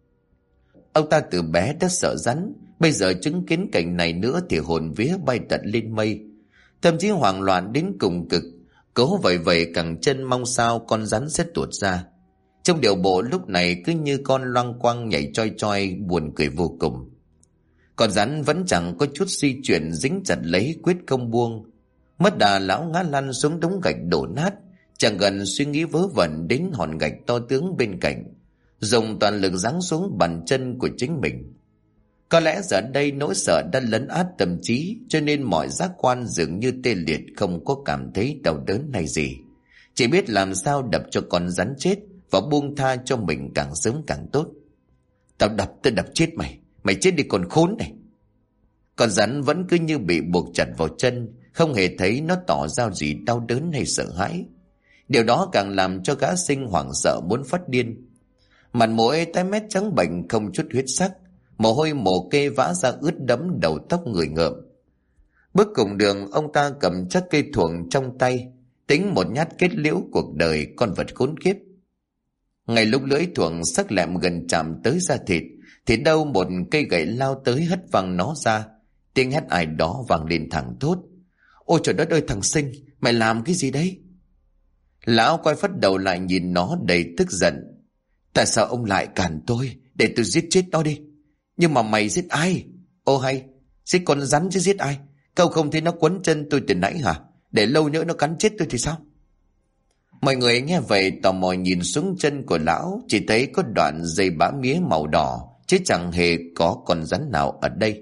Ông ta từ bé đã sợ rắn, bây giờ chứng kiến cảnh này nữa thì hồn vía bay tận lên mây, thậm chí hoảng loạn đến cùng cực, cố vẫy cẳng chân mong sao con rắn sẽ tuột ra. Trong điều bộ lúc này cứ như con loang quang nhảy choi choi, buồn cười vô cùng. Con rắn vẫn chẳng có chút di chuyển, dính chặt lấy quyết không buông. Mất đà lão ngã lăn xuống đống gạch đổ nát, chẳng gần suy nghĩ vớ vẩn đến hòn gạch to tướng bên cạnh, dùng toàn lực giáng xuống bàn chân của chính mình. Có lẽ giờ đây nỗi sợ đã lấn át tâm trí, cho nên mọi giác quan dường như tê liệt, không có cảm thấy đau đớn hay gì, chỉ biết làm sao đập cho con rắn chết và buông tha cho mình càng sớm càng tốt. Tao đập chết mày, mày chết đi con khốn này. Con rắn vẫn cứ như bị buộc chặt vào chân, không hề thấy nó tỏ ra gì đau đớn hay sợ hãi. Điều đó càng làm cho gã Sinh hoảng sợ muốn phát điên. Mặt mũi tái mét trắng bệch, không chút huyết sắc, mồ hôi mồ kê vã ra ướt đẫm đầu tóc người ngợm. Bước cùng đường, ông ta cầm chắc cây thuồng trong tay, tính một nhát kết liễu cuộc đời con vật khốn kiếp. Ngay lúc lưỡi thuồng sắc lẹm gần chạm tới da thịt thì đâu một cây gậy lao tới hất văng nó ra. Tiếng hét ai đó vang lên thẳng thốt: "Ôi trời đất ơi thằng Sinh, mày làm cái gì đấy?" Lão quay phắt đầu lại nhìn nó đầy tức giận. "Tại sao ông lại cản tôi? Để tôi giết chết nó đi." "Nhưng mà mày giết ai?" "Ô hay, giết con rắn chứ giết ai? Cậu không thấy nó quấn chân tôi từ nãy hả? Để lâu nữa nó cắn chết tôi thì sao?" Mọi người nghe vậy tò mò nhìn xuống chân của lão, chỉ thấy có đoạn dây bã mía màu đỏ, chứ chẳng hề có con rắn nào ở đây.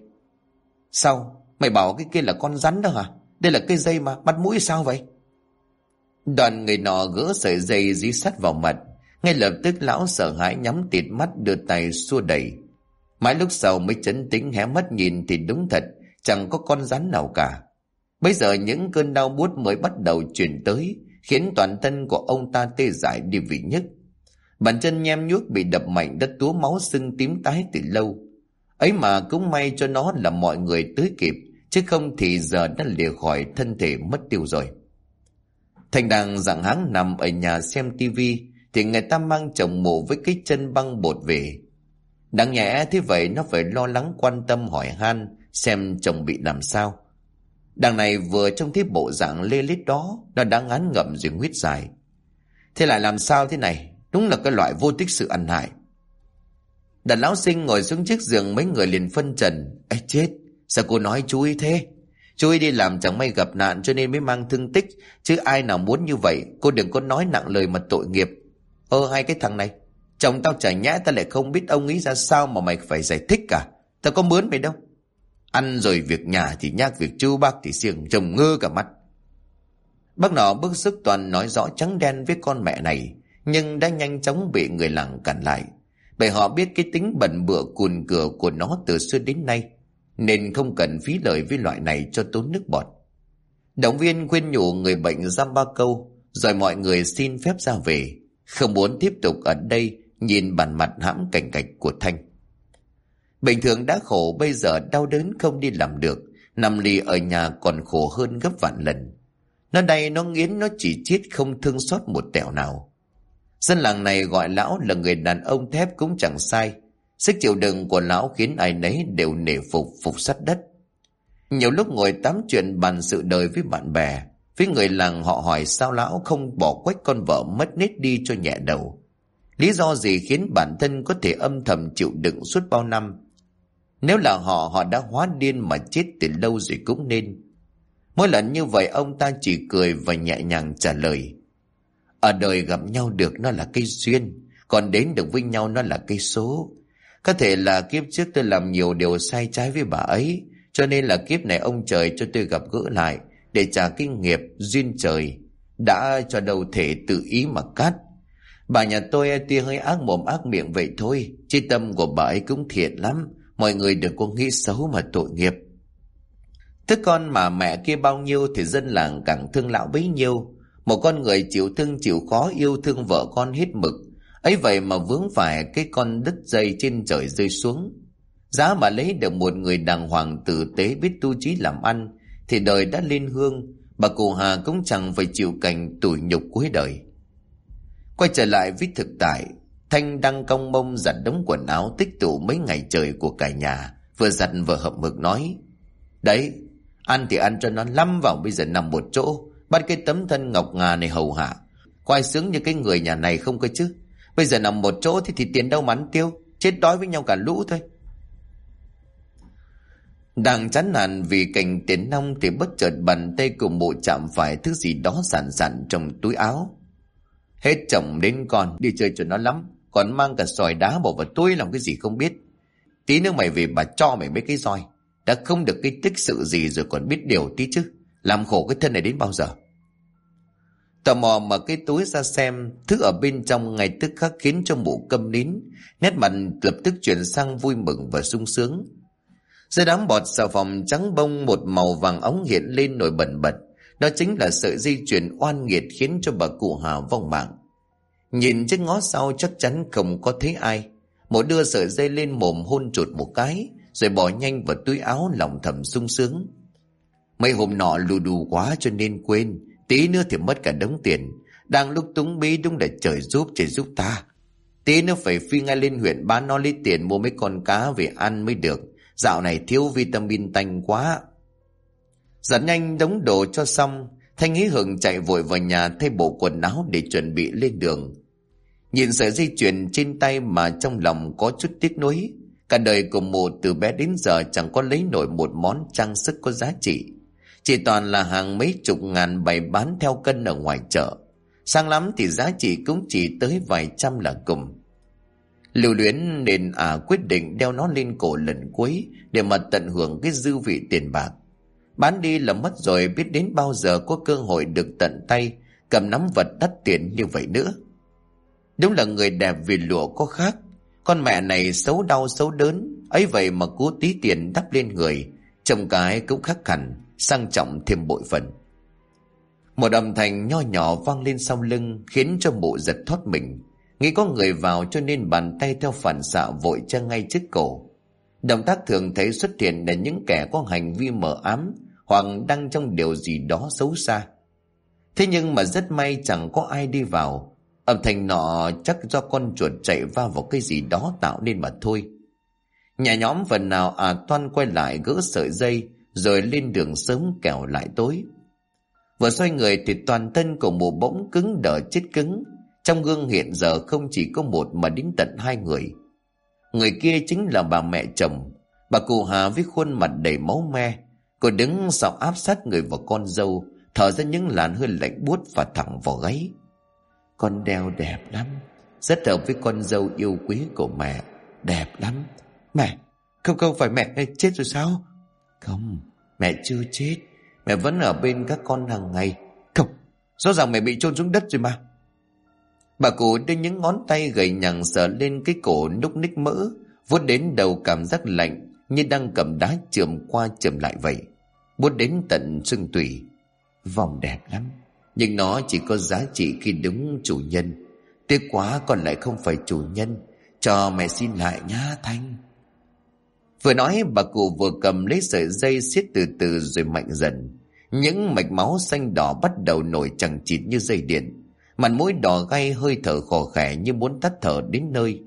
"Sao? Mày bảo cái kia là con rắn đó hả? Đây là cây dây mà, bắt mũi sao vậy?" Đoàn người nọ gỡ sợi dây dí sắt vào mặt. Ngay lập tức lão sợ hãi nhắm tịt mắt, đưa tay xua đẩy. Mãi lúc sau mới trấn tĩnh hé mắt nhìn thì đúng thật, chẳng có con rắn nào cả. Bây giờ những cơn đau buốt mới bắt đầu truyền tới, khiến toàn thân của ông ta tê dại đi vì nhức. Bàn chân nhem nhuốc bị đập mạnh đã túa máu sưng tím tái từ lâu. Ấy mà cũng may cho nó là mọi người tới kịp, chứ không thì giờ đã lìa khỏi thân thể mất tiêu rồi. Thành đang dặn háng nằm ở nhà xem tivi thì người ta mang chồng mộ với cái chân băng bột về. Đáng nhẽ thế vậy nó phải lo lắng quan tâm hỏi han xem chồng bị làm sao. Đằng này vừa trông thấy bộ dạng lê lết đó, nó đã ngán ngẩm rồi nguyết dài: "Thế lại làm sao thế này? Đúng là cái loại vô tích sự ăn hại." Đàn lão Sinh ngồi xuống chiếc giường, mấy người liền phân trần: "Ê chết, sao cô nói chú ý thế? Chú ý đi làm chẳng may gặp nạn cho nên mới mang thương tích, chứ ai nào muốn như vậy. Cô đừng có nói nặng lời mà tội nghiệp." Hai cái thằng này, chồng tao chả nhẽ ta lại không biết ông ấy ra sao mà mày phải giải thích cả. Tao có mướn mày đâu. Ăn rồi việc nhà thì nhác, việc chú bác thì siêng, chồng ngơ cả mắt. Bác nọ bức xúc toàn nói rõ trắng đen với con mẹ này, nhưng đã nhanh chóng bị người làng cản lại, bởi họ biết cái tính bẩn bựa cùn cửa của nó từ xưa đến nay, nên không cần phí lời với loại này cho tốn nước bọt. Động viên khuyên nhủ người bệnh dăm ba câu, rồi mọi người xin phép ra về, không muốn tiếp tục ở đây nhìn bản mặt hãm cảnh cạch của Thanh. Bình thường đã khổ, bây giờ đau đớn không đi làm được, nằm lì ở nhà còn khổ hơn gấp vạn lần. Nó đay nó nghiến, nó chỉ chiết không thương xót một tẹo nào. Dân làng này gọi lão là người đàn ông thép cũng chẳng sai. Sức chịu đựng của lão khiến ai nấy đều nể phục sắt đất. Nhiều lúc ngồi tám chuyện bàn sự đời với bạn bè, với người làng, họ hỏi sao lão không bỏ quách con vợ mất nết đi cho nhẹ đầu. Lý do gì khiến bản thân có thể âm thầm chịu đựng suốt bao năm? Nếu là họ đã hóa điên mà chết từ lâu rồi cũng nên. Mỗi lần như vậy ông ta chỉ cười và nhẹ nhàng trả lời: ở đời gặp nhau được nó là cái duyên, còn đến được với nhau nó là cái số. Có thể là kiếp trước tôi làm nhiều điều sai trái với bà ấy, cho nên là kiếp này ông trời cho tôi gặp gỡ lại để trả cái nghiệp duyên trời đã cho đâu thể tự ý mà cắt. Bà nhà tôi tuy hơi ác mồm ác miệng vậy thôi, chứ tâm của bà ấy cũng thiện lắm. Mọi người đừng có nghĩ xấu mà tội nghiệp. Thức con mà mẹ kia bao nhiêu thì dân làng càng thương lão bấy nhiêu. Một con người chịu thương chịu khó yêu thương vợ con hết mực, ấy vậy mà vướng phải cái con đứt dây trên trời rơi xuống. Giá mà lấy được một người đàng hoàng tử tế biết tu chí làm ăn thì đời đã lên hương, bà cụ Hà cũng chẳng phải chịu cảnh tủi nhục cuối đời. Quay trở lại với thực tại, Thanh đang cong mông giặt đống quần áo tích tụ mấy ngày trời của cả nhà, vừa giặt vừa hậm hực nói: đấy, ăn thì ăn cho nó lắm vào, bây giờ nằm một chỗ bắt cái tấm thân ngọc ngà này hầu hạ, có ai sướng như cái người nhà này không cơ chứ? Bây giờ nằm một chỗ thì tiền đâu mà ăn tiêu, chết đói với nhau cả lũ thôi. Đang chán nản vì cảnh tiền nong thì bất chợt bàn tay của mụ chạm phải thứ gì đó sàn sàn trong túi áo. Hết chồng đến con, đi chơi cho nó lắm, còn mang cả sỏi đá bỏ vào túi làm cái gì không biết. Tí nữa mày về bà cho mày mấy cái roi, đã không được cái tích sự gì rồi còn biết điều tí chứ, làm khổ cái thân này đến bao giờ. Tò mò mở cái túi ra xem, thứ ở bên trong ngay tức khắc khiến cho mụ câm nín, nét mặt lập tức chuyển sang vui mừng và sung sướng. Dưới đám bọt xà phòng trắng bông một màu vàng óng hiện lên nổi bần bật, đó chính là sợi dây chuyền oan nghiệt khiến cho bà cụ Hà vong mạng. Nhìn chiếc ngó sau chắc chắn không có thấy ai, mụ đưa sợi dây lên mồm hôn chụt một cái, rồi bỏ nhanh vào túi áo lòng thầm sung sướng. Mấy hôm nọ lù đù quá cho nên quên, tí nữa thì mất cả đống tiền. Đang lúc túng bí đúng là trời giúp ta. Tí nữa phải phi ngay lên huyện bán nó lấy tiền mua mấy con cá về ăn mới được. Dạo này thiếu vitamin tanh quá. Giặt nhanh đống đồ cho xong, Thanh hí hửng chạy vội vào nhà thay bộ quần áo để chuẩn bị lên đường. Nhìn sợi dây chuyền trên tay mà trong lòng có chút tiếc nuối. Cả đời của mụ từ bé đến giờ chẳng có lấy nổi một món trang sức có giá trị, chỉ toàn là hàng mấy chục ngàn bày bán theo cân ở ngoài chợ. Sang lắm thì giá trị cũng chỉ tới vài trăm là cùng. Lưu luyến nên quyết định đeo nó lên cổ lần cuối để mà tận hưởng cái dư vị tiền bạc. Bán đi là mất rồi, biết đến bao giờ có cơ hội được tận tay cầm nắm vật đắt tiền như vậy nữa. Đúng là người đẹp vì lụa có khác. Con mẹ này xấu đau xấu đớn, ấy vậy mà cố tí tiền đắp lên người, trông cái cũng khác hẳn, sang trọng thêm bội phần. Một âm thanh nho nhỏ vang lên sau lưng khiến cho mụ giật thoát mình, nghĩ có người vào cho nên bàn tay theo phản xạ vội che ngay trước cổ. Động tác thường thấy xuất hiện là những kẻ có hành vi mờ ám hoặc đang trong điều gì đó xấu xa. Thế nhưng mà rất may chẳng có ai đi vào. Âm thanh nọ chắc do con chuột chạy va vào cái gì đó tạo nên mà thôi. Nhà nhóm phần nào Toan quay lại gỡ sợi dây rồi lên đường sớm kẻo lại tối. Vừa xoay người thì toàn thân của mụ bỗng cứng đờ chết cứng. Trong gương hiện giờ không chỉ có một mà đến tận hai người. Người kia chính là bà mẹ chồng, bà cụ Hà với khuôn mặt đầy máu me. Cô đứng sau áp sát người vào con dâu, thở ra những làn hơi lạnh buốt và thẳng vào gáy. Con đeo đẹp lắm, rất hợp với con dâu yêu quý của mẹ, đẹp lắm. Mẹ, không phải mẹ chết rồi sao? Không, mẹ chưa chết, mẹ vẫn ở bên các con hàng ngày. Không, rõ ràng mẹ bị chôn xuống đất rồi mà. Bà cụ đưa những ngón tay gầy nhằng sờ lên cái cổ núc ních mỡ, vuốt đến đầu cảm giác lạnh như đang cầm đá chườm qua chườm lại vậy, vuốt đến tận xương tủy. Vòng đẹp lắm, nhưng nó chỉ có giá trị khi đúng chủ nhân. Tiếc quá con lại không phải chủ nhân, cho mẹ xin lại nhá Thanh. Vừa nói bà cụ vừa cầm lấy sợi dây siết từ từ rồi mạnh dần. Những mạch máu xanh đỏ bắt đầu nổi chằng chịt như dây điện, mặt mũi đỏ gay, hơi thở khò khè như muốn tắt thở đến nơi.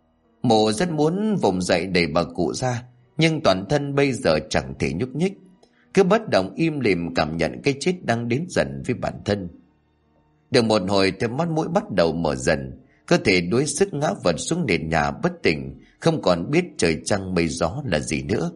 Mộ rất muốn vùng dậy đẩy bà cụ ra, nhưng toàn thân bây giờ chẳng thể nhúc nhích, cứ bất động im lìm cảm nhận cái chết đang đến dần với bản thân. Được một hồi thì mắt mũi bắt đầu mở dần, cơ thể đuối sức ngã vật xuống nền nhà bất tỉnh, không còn biết trời trăng mây gió là gì nữa.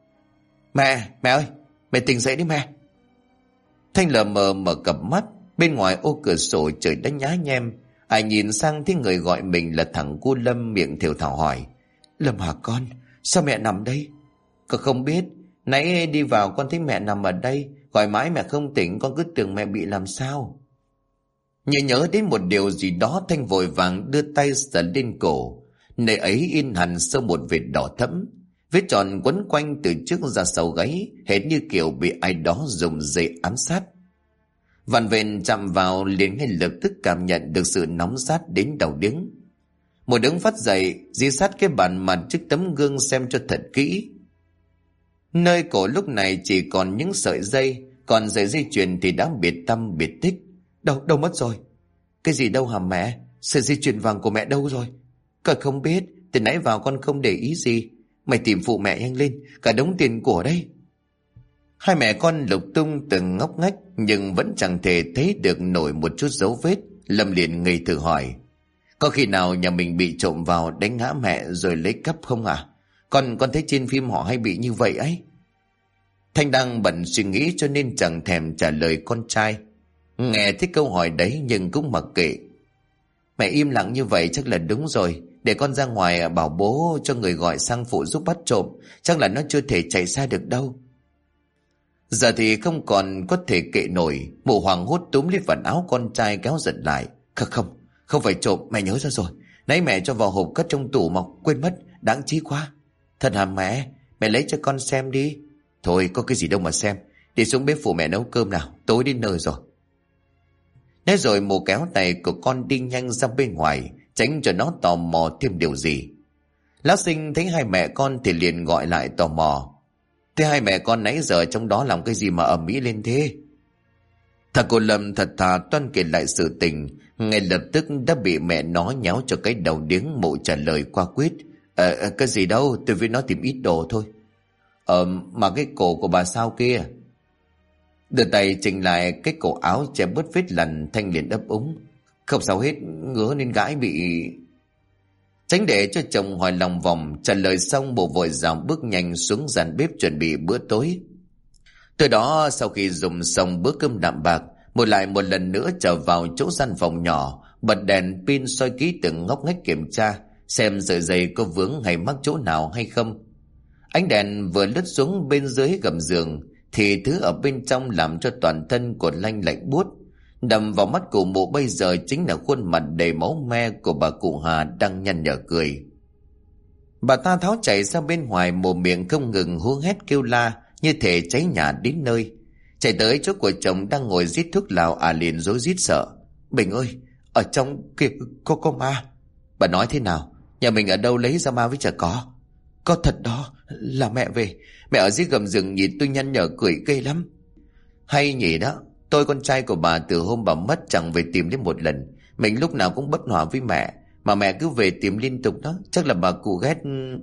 Mẹ ơi, mẹ tỉnh dậy đi mẹ. Thanh lờ mờ mở cặp mắt, bên ngoài ô cửa sổ trời đã nhá nhem. Ai nhìn sang thấy người gọi mình là thằng cu Lâm, miệng thều thào hỏi: Lâm hả con, sao mẹ nằm đây? Con không biết, nãy đi vào con thấy mẹ nằm ở đây, gọi mãi mẹ không tỉnh, con cứ tưởng mẹ bị làm sao. Nhớ đến một điều gì đó, Thanh vội vàng đưa tay sờ lên cổ. Nơi ấy in hẳn sâu một vệt đỏ thẫm, vết tròn quấn quanh từ trước ra sau gáy, hệt như kiểu bị ai đó dùng dây ám sát. Vằn vện chạm vào liền ngay lập tức cảm nhận được sự nóng rát đến đầu điếng. Một đứng phát dậy, dí sát cái bàn mặt trước tấm gương xem cho thật kỹ. Nơi cổ lúc này chỉ còn những sợi dây, còn sợi dây chuyền thì đã biệt tăm biệt tích. Đâu mất rồi? Cái gì đâu hả mẹ? Sợi dây chuyền vàng của mẹ đâu rồi? Con không biết, từ nãy vào con không để ý gì. Mày tìm phụ mẹ nhanh lên, cả đống tiền của đây. Hai mẹ con lục tung từng ngóc ngách, nhưng vẫn chẳng thể thấy được nổi một chút dấu vết. Lâm liền ngây thử hỏi: Có khi nào nhà mình bị trộm vào đánh ngã mẹ rồi lấy cắp không à? Con thấy trên phim họ hay bị như vậy ấy. Thanh đang bận suy nghĩ cho nên chẳng thèm trả lời con trai. Nghe thấy câu hỏi đấy nhưng cũng mặc kệ. Mẹ im lặng như vậy chắc là đúng rồi. Để con ra ngoài bảo bố cho người gọi sang phụ giúp bắt trộm. Chắc là nó chưa thể chạy xa được đâu. Giờ thì không còn có thể kệ nổi. Mụ hoảng hốt túm lấy vạt áo con trai kéo giật lại. Không phải trộm, mẹ nhớ ra rồi. Nãy mẹ cho vào hộp cất trong tủ mà quên mất, đáng chí quá. Thật hả mẹ? Mẹ lấy cho con xem đi. Thôi có cái gì đâu mà xem. Đi xuống bếp phụ mẹ nấu cơm nào, tối đến nơi rồi. Nói rồi mụ kéo tay của con đi nhanh ra bên ngoài, tránh cho nó tò mò thêm điều gì. Lão Sinh thấy hai mẹ con thì liền gọi lại tò mò: Thế hai mẹ con nãy giờ trong đó làm cái gì mà ầm ĩ lên thế? Thằng cô Lâm thật thà toan kể lại sự tình, ngay lập tức đã bị mẹ nó nhéo cho cái đầu điếng. Mụ trả lời qua quyết: Cái gì đâu, tôi với nó tìm ít đồ thôi. Mà cái cổ của bà sao kia? Đưa tay chỉnh lại cái cổ áo che bớt vết lằn. Thanh liền ấp úng: Không sao hết, ngứa nên gãi bị... Tránh để cho chồng hỏi lòng vòng, trả lời xong bộ vội vàng bước nhanh xuống gian bếp chuẩn bị bữa tối. Từ đó sau khi dùng xong bữa cơm đạm bạc, một lần nữa trở vào chỗ gian phòng nhỏ, bật đèn pin soi kỹ từng ngóc ngách kiểm tra xem sợi dây có vướng hay mắc chỗ nào hay không. Ánh đèn vừa lướt xuống bên dưới gầm giường thì thứ ở bên trong làm cho toàn thân của Lanh lạnh buốt. Đầm vào mắt của mụ bây giờ chính là khuôn mặt đầy máu me của bà cụ Hà đang nhăn nhở cười. Bà ta tháo chạy ra bên ngoài, mồm miệng không ngừng hú hét kêu la như thể cháy nhà đến nơi. Chạy tới chỗ của chồng đang ngồi rít thuốc lào, liền rối rít sợ: Bình ơi, ở trong kia có ma. Bà nói thế nào? Nhà mình ở đâu lấy ra ma với chả có? Có thật đó, là mẹ về. Mẹ ở dưới gầm giường nhìn tôi nhăn nhở cười ghê lắm. Hay nhỉ đó. Tôi con trai của bà từ hôm bà mất chẳng về tìm đến một lần. Mình lúc nào cũng bất hòa với mẹ, mà mẹ cứ về tìm liên tục đó. Chắc là bà cụ ghét.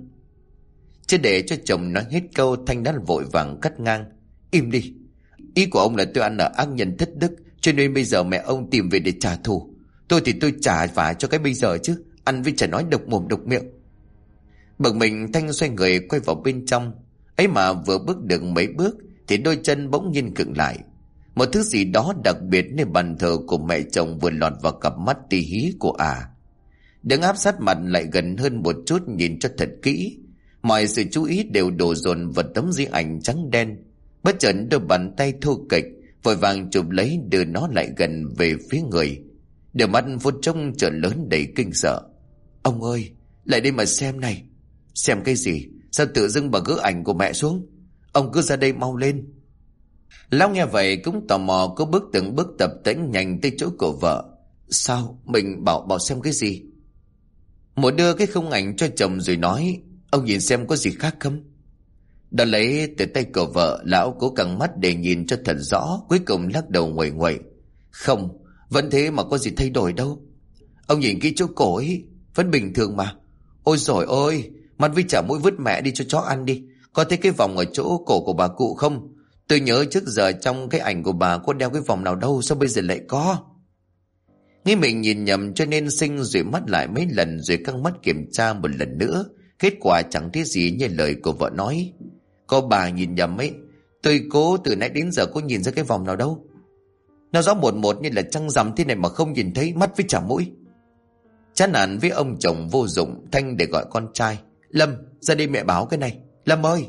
Chứ để cho chồng nói hết câu, Thanh đã vội vàng cắt ngang: Im đi. Ý của ông là tôi ăn ở ác nhân thất đức, cho nên bây giờ mẹ ông tìm về để trả thù. Tôi thì tôi trả vả cho cái bây giờ chứ. Ăn với chả nói độc mồm độc miệng. Bực mình, Thanh xoay người quay vào bên trong. Ấy mà vừa bước được mấy bước thì đôi chân bỗng nhiên khựng lại. Một thứ gì đó đặc biệt nơi bàn thờ của mẹ chồng vừa lọt vào cặp mắt tí hí của Đứng áp sát mặt lại gần hơn một chút nhìn cho thật kỹ. Mọi sự chú ý đều đổ dồn vào tấm di ảnh trắng đen. Bất chợt đôi bàn tay thô kệch vội vàng chụp lấy, đưa nó lại gần về phía người. Đôi mắt phút trông trở lớn đầy kinh sợ: Ông ơi, lại đây mà xem này. Xem cái gì? Sao tự dưng bà gỡ ảnh của mẹ xuống? Ông cứ ra đây mau lên. Lão nghe vậy cũng tò mò, có bước từng bước tập tễnh nhanh tới chỗ của vợ. Sao? Mình bảo xem cái gì? Một đưa cái khung ảnh cho chồng rồi nói: Ông nhìn xem có gì khác không? Đã lấy từ tay của vợ, lão cố căng mắt để nhìn cho thật rõ, cuối cùng lắc đầu nguậy nguậy: Không, vẫn thế mà có gì thay đổi đâu. Ông nhìn kỹ chỗ cổ ấy, vẫn bình thường mà. Ôi dồi ôi, mắt với chả mũi vứt mẹ đi cho chó ăn đi. Có thấy cái vòng ở chỗ cổ của bà cụ không? Tôi nhớ trước giờ trong cái ảnh của bà có đeo cái vòng nào đâu, sao bây giờ lại có? Nghĩ mình nhìn nhầm cho nên Sinh dụi mắt lại mấy lần rồi căng mắt kiểm tra một lần nữa. Kết quả chẳng thấy gì như lời của vợ nói. Có bà nhìn nhầm ấy. Tôi cố từ nãy đến giờ có nhìn ra cái vòng nào đâu. Nó rõ một một như là trăng rằm thế này mà không nhìn thấy, mắt với chả mũi. Chán nản với ông chồng vô dụng, Thanh để gọi con trai. Lâm, ra đây mẹ báo cái này. Lâm ơi!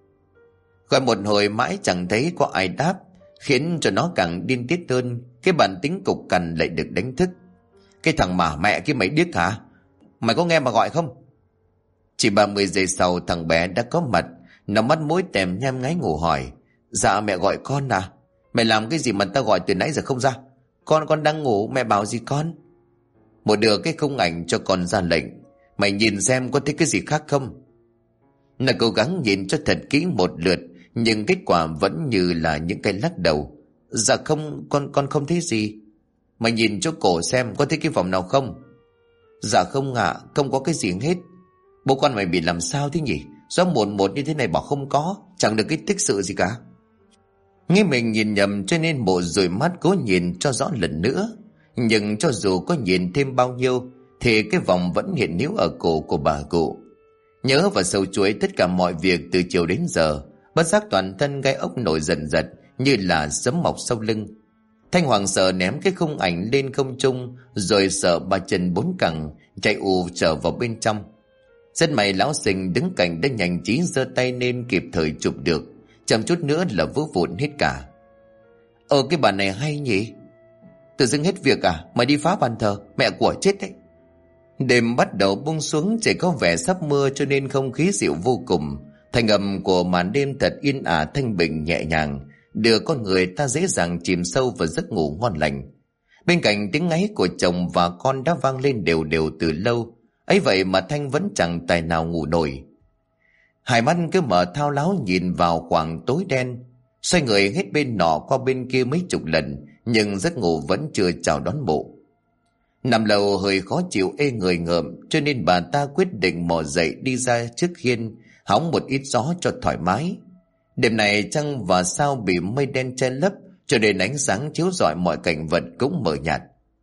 Gọi một hồi mãi chẳng thấy có ai đáp, khiến cho nó càng điên tiết hơn. Cái bản tính cục cằn lại được đánh thức. Cái thằng mà mẹ kia mày điếc hả? Mày có nghe mà gọi không? Chỉ 30 giây sau thằng bé đã có mặt. Nó mắt mũi tèm nhem ngáy ngủ hỏi. Dạ mẹ gọi con à? Mẹ làm cái gì mà ta gọi từ nãy giờ không ra? Con đang ngủ, mẹ bảo gì con? Một đưa cái khung ảnh cho con ra lệnh. Mày nhìn xem có thấy cái gì khác không? Nó cố gắng nhìn cho thật kỹ một lượt, nhưng kết quả vẫn như là những cái lắc đầu. Dạ không, con không thấy gì. Mày nhìn chỗ cổ xem có thấy cái vòng nào không? Dạ không ạ, không có cái gì hết. Bố con mày bị làm sao thế nhỉ? Rõ một như thế này bảo không có, chẳng được cái tích sự gì cả. Nghe mình nhìn nhầm cho nên bộ dụi mắt cố nhìn cho rõ lần nữa. Nhưng cho dù có nhìn thêm bao nhiêu thì cái vòng vẫn hiện hữu ở cổ của bà cụ. Nhớ và sâu chuối tất cả mọi việc từ chiều đến giờ, bất giác toàn thân gai ốc nổi dần dật như là sấm mọc sau lưng. Thanh hoàng sợ ném cái khung ảnh lên không trung, rồi sợ ba chân bốn cẳng chạy ù trở vào bên trong. Rất may lão Sinh đứng cạnh đã nhanh trí giơ tay nên kịp thời chụp được, chậm chút nữa là vỡ vụn hết cả. Cái bà này hay nhỉ? Tự dưng hết việc à? Mày đi phá bàn thờ mẹ của chết đấy. Đêm bắt đầu buông xuống, chỉ có vẻ sắp mưa cho nên không khí dịu vô cùng. Thanh âm của màn đêm thật yên ả thanh bình nhẹ nhàng, đưa con người ta dễ dàng chìm sâu vào giấc ngủ ngon lành. Bên cạnh tiếng ngáy của chồng và con đã vang lên đều đều từ lâu, ấy vậy mà Thanh vẫn chẳng tài nào ngủ nổi. Hai mắt cứ mở thao láo nhìn vào khoảng tối đen, xoay người hết bên nọ qua bên kia mấy chục lần, nhưng giấc ngủ vẫn chưa chào đón bộ. Nằm lâu hơi khó chịu ê người ngợm, cho nên bà ta quyết định mò dậy đi ra trước hiên, hóng một ít gió cho thoải mái. Đêm này trăng và sao bị mây đen che lấp, cho nên ánh sáng chiếu rọi mọi cảnh vật cũng mờ nhạt.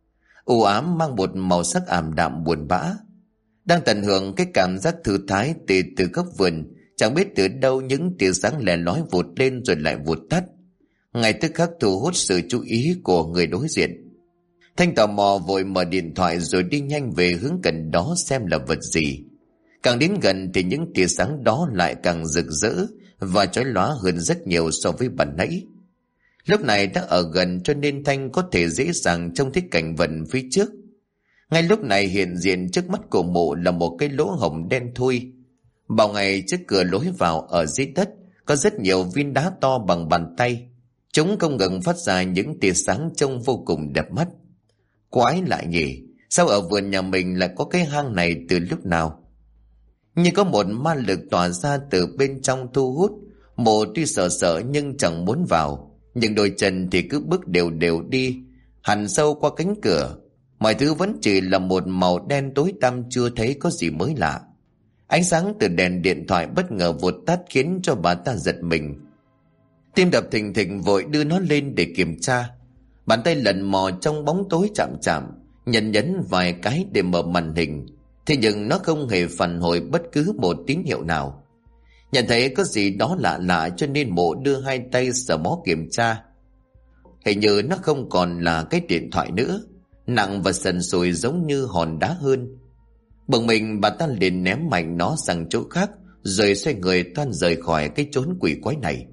U ám mang một màu sắc ảm đạm buồn bã. Đang tận hưởng cái cảm giác thư thái từ góc vườn, chẳng biết từ đâu những tia sáng lẻ lói vụt lên rồi lại vụt tắt, ngay tức khắc thu hút sự chú ý của người đối diện. Thanh tò mò vội mở điện thoại rồi đi nhanh về hướng gần đó xem là vật gì. Càng đến gần thì những tia sáng đó lại càng rực rỡ và chói lóa hơn rất nhiều so với ban nãy. Lúc này đã ở gần cho nên Thanh có thể dễ dàng trông thấy cảnh vật phía trước. Ngay lúc này hiện diện trước mắt của mụ là một cái lỗ hổng đen thui. Bao ngày trước cửa lối vào ở dưới đất có rất nhiều viên đá to bằng bàn tay. Chúng không ngừng phát ra những tia sáng trông vô cùng đẹp mắt. Quái lạ nhỉ, sao ở vườn nhà mình lại có cái hang này từ lúc nào? Như có một ma lực tỏa ra từ bên trong thu hút. Mộ tuy sợ sợ nhưng chẳng muốn vào, nhưng đôi chân thì cứ bước đều đều đi hằn sâu qua cánh cửa. Mọi thứ vẫn chỉ là một màu đen tối tăm, chưa thấy có gì mới lạ. Ánh sáng từ đèn điện thoại bất ngờ vụt tắt khiến cho bà ta giật mình. Tim đập thình thịch vội đưa nó lên để kiểm tra. Bàn tay lần mò trong bóng tối chạm chạm, nhấn vài cái để mở màn hình. Thế nhưng nó không hề phản hồi bất cứ một tín hiệu nào. Nhận thấy có gì đó lạ lạ cho nên mộ đưa hai tay sờ mó kiểm tra. Hình như nó không còn là cái điện thoại nữa, nặng và sần sùi giống như hòn đá hơn. Bỗng mình bà ta liền ném mạnh nó sang chỗ khác, rồi xoay người toan rời khỏi cái chốn quỷ quái này.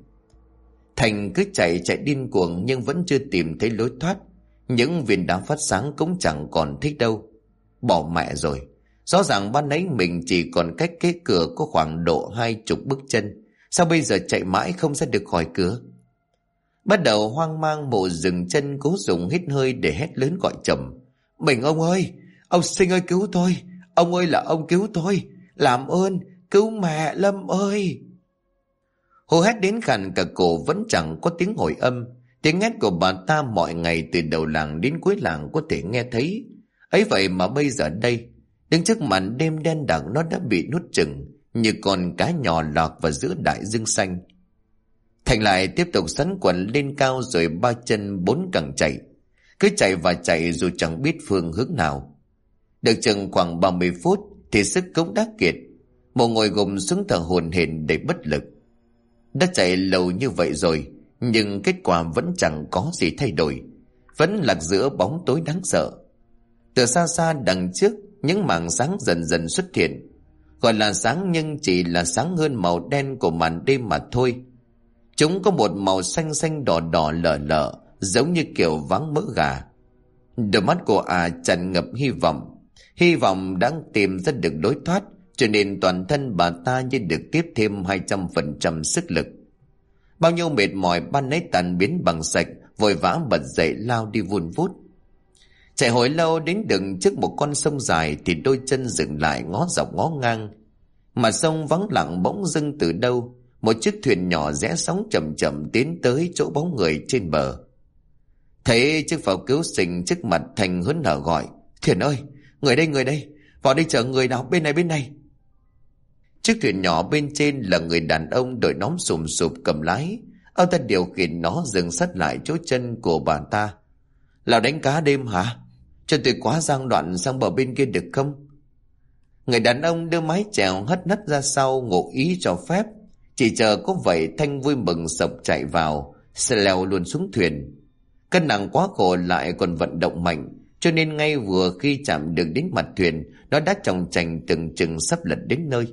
Thành cứ chạy điên cuồng nhưng vẫn chưa tìm thấy lối thoát. Những viên đá phát sáng cũng chẳng còn thích đâu. Bỏ mẹ rồi. Rõ ràng ban nãy mình chỉ còn cách cái cửa có khoảng độ 20 bước chân. Sao bây giờ chạy mãi không ra được khỏi cửa? Bắt đầu hoang mang, mộ dừng chân cố dùng hít hơi để hét lớn gọi chồng. Mình ông ơi! Ông Sinh ơi cứu tôi! Ông ơi là ông cứu tôi! Làm ơn! Cứu mẹ Lâm ơi! Hô hét đến khàn cả cổ vẫn chẳng có tiếng hồi âm. Tiếng hét của bà ta mọi ngày từ đầu làng đến cuối làng có thể nghe thấy. Ấy vậy mà bây giờ đây, đứng trước màn đêm đen đặc, nó đã bị nuốt chửng như con cá nhỏ lọt vào giữa đại dương xanh. Thành lại tiếp tục sắn quần lên cao rồi ba chân bốn cẳng chạy. cứ chạy và chạy dù chẳng biết phương hướng nào. Được chừng khoảng 30 phút thì sức cũng đã kiệt, Mộ ngồi gục xuống thở hổn hển để bất lực. Đã chạy lâu như vậy rồi, nhưng kết quả vẫn chẳng có gì thay đổi, vẫn lạc giữa bóng tối đáng sợ. Từ xa xa đằng trước, những mảng sáng dần dần xuất hiện. Gọi là sáng nhưng chỉ là sáng hơn màu đen của màn đêm mà thôi. Chúng có một màu xanh xanh đỏ đỏ lờ lờ, giống như kiểu váng mỡ gà. Đôi mắt của tràn ngập hy vọng đang tìm ra được lối thoát, cho nên toàn thân bà ta như được tiếp thêm 200% sức lực. Bao nhiêu mệt mỏi ban nãy tan biến bằng sạch, vội vã bật dậy lao đi vun vút. Chạy hồi lâu đến đứng trước một con sông dài thì đôi chân dừng lại ngó dọc ngó ngang. Mà sông vắng lặng bỗng dưng từ đâu, một chiếc thuyền nhỏ rẽ sóng chậm chậm tiến tới chỗ bóng người trên bờ. Thấy chiếc phao cứu sinh trước mặt, Thành hớn hở gọi: "Thuyền ơi, người đây, vào đây chở người nào, bên này." Chiếc thuyền nhỏ bên trên là người đàn ông đội nón sùm sụp cầm lái. Ông ta điều khiển nó dừng sát lại chỗ chân của bà ta. "Là đánh cá đêm hả? Cho tôi quá giang đoạn sang bờ bên kia được không?" Người đàn ông đưa mái chèo hất nất ra sau, ngụ ý cho phép. Chỉ chờ có vậy, Thanh vui mừng sộc chạy vào, sẽ leo luôn xuống thuyền. Cân nặng quá khổ lại còn vận động mạnh, cho nên ngay vừa khi chạm được đến mặt thuyền, nó đã chòng chành từng chừng sắp lật đến nơi.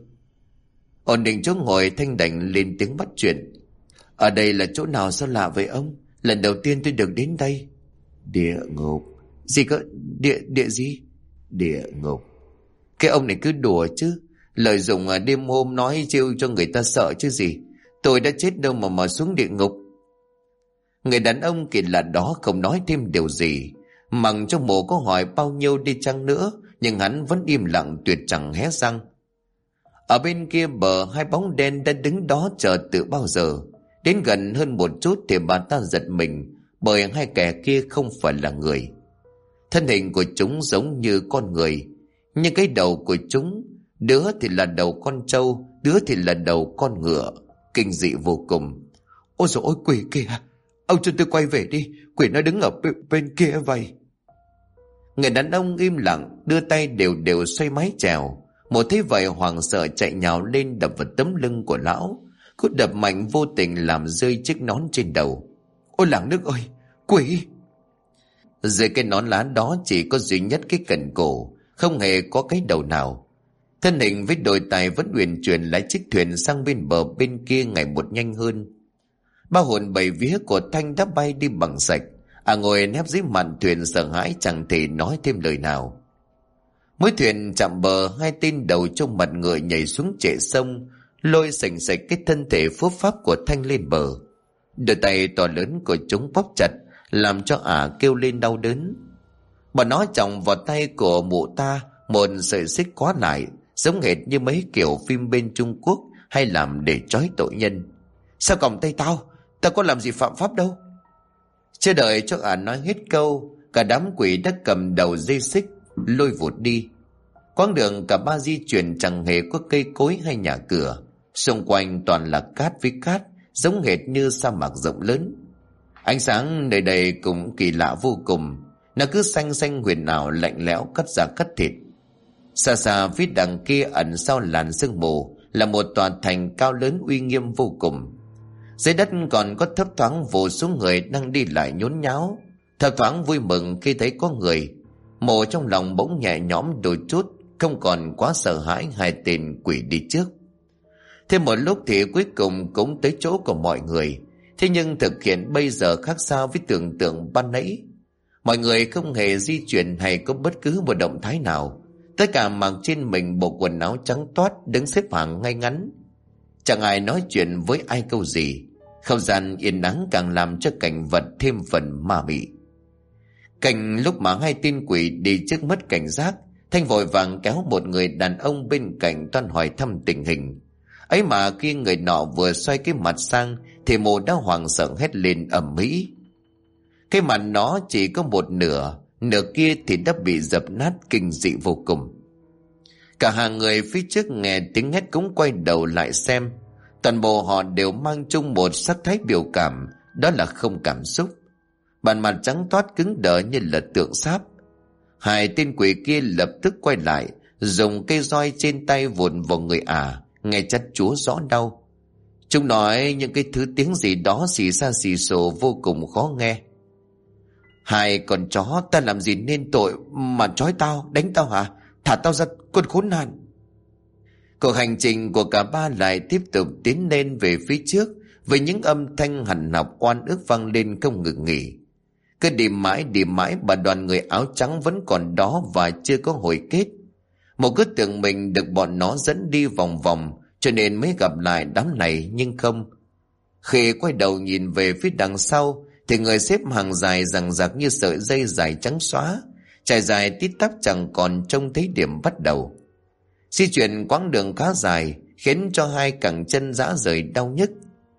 Ổn định chỗ ngồi, Thanh đành lên tiếng bắt chuyện: "Ở đây là chỗ nào sao lạ vậy ông? Lần đầu tiên tôi được đến đây." "Địa ngục." "Gì cơ? Địa gì?" "Địa ngục." Cái ông này cứ đùa chứ, lợi dụng đêm hôm nói chiêu cho người ta sợ chứ gì. Tôi đã chết đâu mà xuống địa ngục. Người đàn ông kỳ lạ đó không nói thêm điều gì. Mặc cho Mộ có hỏi bao nhiêu đi chăng nữa, nhưng hắn vẫn im lặng tuyệt chẳng hé răng. Ở bên kia bờ, hai bóng đen đã đứng đó chờ từ bao giờ. Đến gần hơn một chút thì bà ta giật mình, bởi hai kẻ kia không phải là người. Thân hình của chúng giống như con người, nhưng cái đầu của chúng, đứa thì là đầu con trâu, đứa thì là đầu con ngựa, kinh dị vô cùng. "Ôi dồi ôi, quỷ kìa! Ông cho tôi quay về đi, quỷ nó đứng ở bên kia vậy." Người đàn ông im lặng, đưa tay đều đều xoay mái chèo. Một thấy vậy hoảng sợ chạy nhào lên đập vào tấm lưng của lão. Cú đập mạnh vô tình làm rơi chiếc nón trên đầu. "Ôi làng nước ơi, quỷ!" Dưới cái nón lá đó chỉ có duy nhất cái cần cổ, không hề có cái đầu nào. Thân hình với đôi tay vẫn uyển chuyển lái chiếc thuyền sang bên bờ bên kia ngày một nhanh hơn. Ba hồn bảy vía của Thanh đã bay đi bằng sạch. Ngồi nép dưới mạn thuyền sợ hãi chẳng thể nói thêm lời nào. Mỗi thuyền chạm bờ, hai tên đầu trong mặt ngựa nhảy xuống trệ sông, lôi sành sạch cái thân thể phốp pháp của Thanh lên bờ. Đôi tay to lớn của chúng bóp chặt, làm cho kêu lên đau đớn. Bọn nó chồng vào tay của mụ ta một sợi xích khóa lại, giống hệt như mấy kiểu phim bên Trung Quốc hay làm để trói tội nhân. "Sao còng tay tao? Tao có làm gì phạm pháp đâu." Chưa đợi cho nói hết câu, cả đám quỷ đã cầm đầu dây xích lôi vụt đi. Quãng đường cả ba di chuyển chẳng hề có cây cối hay nhà cửa, xung quanh toàn là cát với cát, giống hệt như sa mạc rộng lớn. Ánh sáng nơi đây cũng kỳ lạ vô cùng, nó cứ xanh xanh huyền ảo lạnh lẽo cắt da cắt thịt. Xa xa phía đằng kia ẩn sau làn sương mù là một tòa thành cao lớn uy nghiêm vô cùng. Dưới đất còn có thấp thoáng vô số người đang đi lại nhốn nháo, thấp thoáng vui mừng khi thấy có người. Mộ trong lòng bỗng nhẹ nhõm đôi chút, không còn quá sợ hãi hai tên quỷ đi trước. Thêm một lúc thì cuối cùng cũng tới chỗ của mọi người. Thế nhưng thực hiện bây giờ khác xa với tưởng tượng ban nãy. Mọi người không hề di chuyển hay có bất cứ một động thái nào. Tất cả mặc trên mình bộ quần áo trắng toát, đứng xếp hàng ngay ngắn. Chẳng ai nói chuyện với ai câu gì. Không gian yên ắng càng làm cho cảnh vật thêm phần ma mị. Cảnh lúc mà hai tên quỷ đi trước mất cảnh giác, Thanh vội vàng kéo một người đàn ông bên cạnh toan hỏi thăm tình hình. Ấy mà khi người nọ vừa xoay cái mặt sang thì Mộ đã hoảng sợ hét lên ầm ĩ. Cái mặt nó chỉ có một nửa, nửa kia thì đã bị dập nát kinh dị vô cùng. Cả hàng người phía trước nghe tiếng hét cũng quay đầu lại xem. Toàn bộ họ đều mang chung một sắc thái biểu cảm, đó là không cảm xúc. Bản mặt trắng toát cứng đờ như là tượng sáp. Hai tên quỷ kia lập tức quay lại, dùng cây roi trên tay vụt vào người nghe chắt chúa rõ đau. Chúng nói những cái thứ tiếng gì đó xì xa xì xồ vô cùng khó nghe. Hai con chó, ta làm gì nên tội mà trói tao, đánh tao hả? Thả tao ra, con khốn nạn. Cuộc hành trình của cả ba lại tiếp tục tiến lên về phía trước, với những âm thanh hằn học oan ức vang lên không ngừng nghỉ. Cứ đi mãi bà đoàn người áo trắng vẫn còn đó và chưa có hồi kết. Một cứ tưởng mình được bọn nó dẫn đi vòng vòng, cho nên mới gặp lại đám này, nhưng không. Khi quay đầu nhìn về phía đằng sau thì người xếp hàng dài dằng dặc như sợi dây dài trắng xóa, trải dài tít tắp chẳng còn trông thấy điểm bắt đầu. Di chuyển quãng đường khá dài khiến cho hai cẳng chân rã rời đau nhức.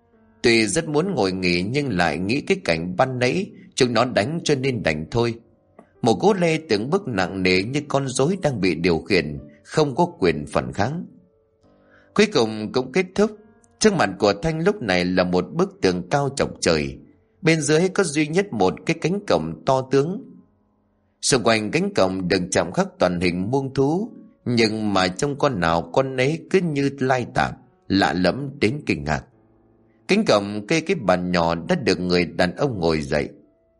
Tuy rất muốn ngồi nghỉ nhưng lại nghĩ cái cảnh ban nãy chúng nó đánh cho nên đành thôi. Một cú lê từng bước nặng nề như con rối đang bị điều khiển, không có quyền phản kháng. Cuối cùng cũng kết thúc. Trước mặt của Thanh lúc này là một bức tường cao chọc trời, bên dưới có duy nhất một cái cánh cổng to tướng. Xung quanh cánh cổng được chạm khắc toàn hình muông thú, nhưng mà trong con nào con nấy cứ như lai tạp, lạ lẫm đến kinh ngạc. Cánh cổng kê cái bàn nhỏ đã được người đàn ông ngồi dậy.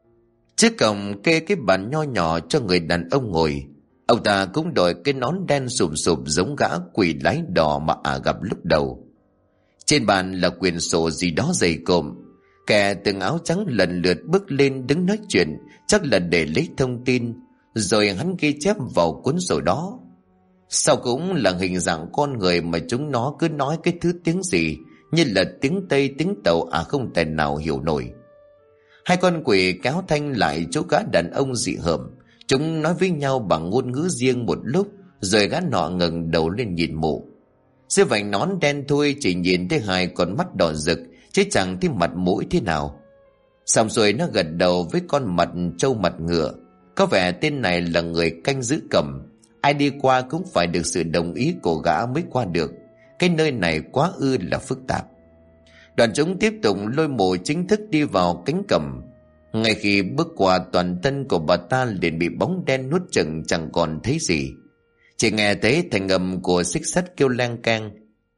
Trước cổng kê cái bàn nho nhỏ cho người đàn ông ngồi. Ông ta cũng đội cái nón đen sùm sụp giống gã quỷ lái đò mà gặp lúc đầu. Trên bàn là quyển sổ gì đó dày cộm. Kẻ từng áo trắng lần lượt bước lên đứng nói chuyện, chắc là để lấy thông tin, rồi hắn ghi chép vào cuốn sổ đó. Sau cũng là hình dạng con người mà chúng nó cứ nói cái thứ tiếng gì, như là tiếng Tây tiếng Tàu không thể nào hiểu nổi. Hai con quỷ kéo Thanh lại chỗ gã đàn ông dị hợm. Chúng nói với nhau bằng ngôn ngữ riêng một lúc, rồi gã nọ ngẩng đầu lên nhìn Mụ. Dưới vành nón đen thui chỉ nhìn thấy hai con mắt đỏ rực, chứ chẳng thấy mặt mũi thế nào. Xong rồi nó gật đầu với con mặt trâu mặt ngựa. Có vẻ tên này là người canh giữ cổng, ai đi qua cũng phải được sự đồng ý của gã mới qua được. Cái nơi này quá là phức tạp. Đoàn chúng tiếp tục lôi Mụ chính thức đi vào cánh cổng. Ngay khi bước qua, toàn thân của bà ta liền bị bóng đen nuốt chửng, chẳng còn thấy gì. Chỉ nghe thấy thành âm của xích sắt kêu lang cang.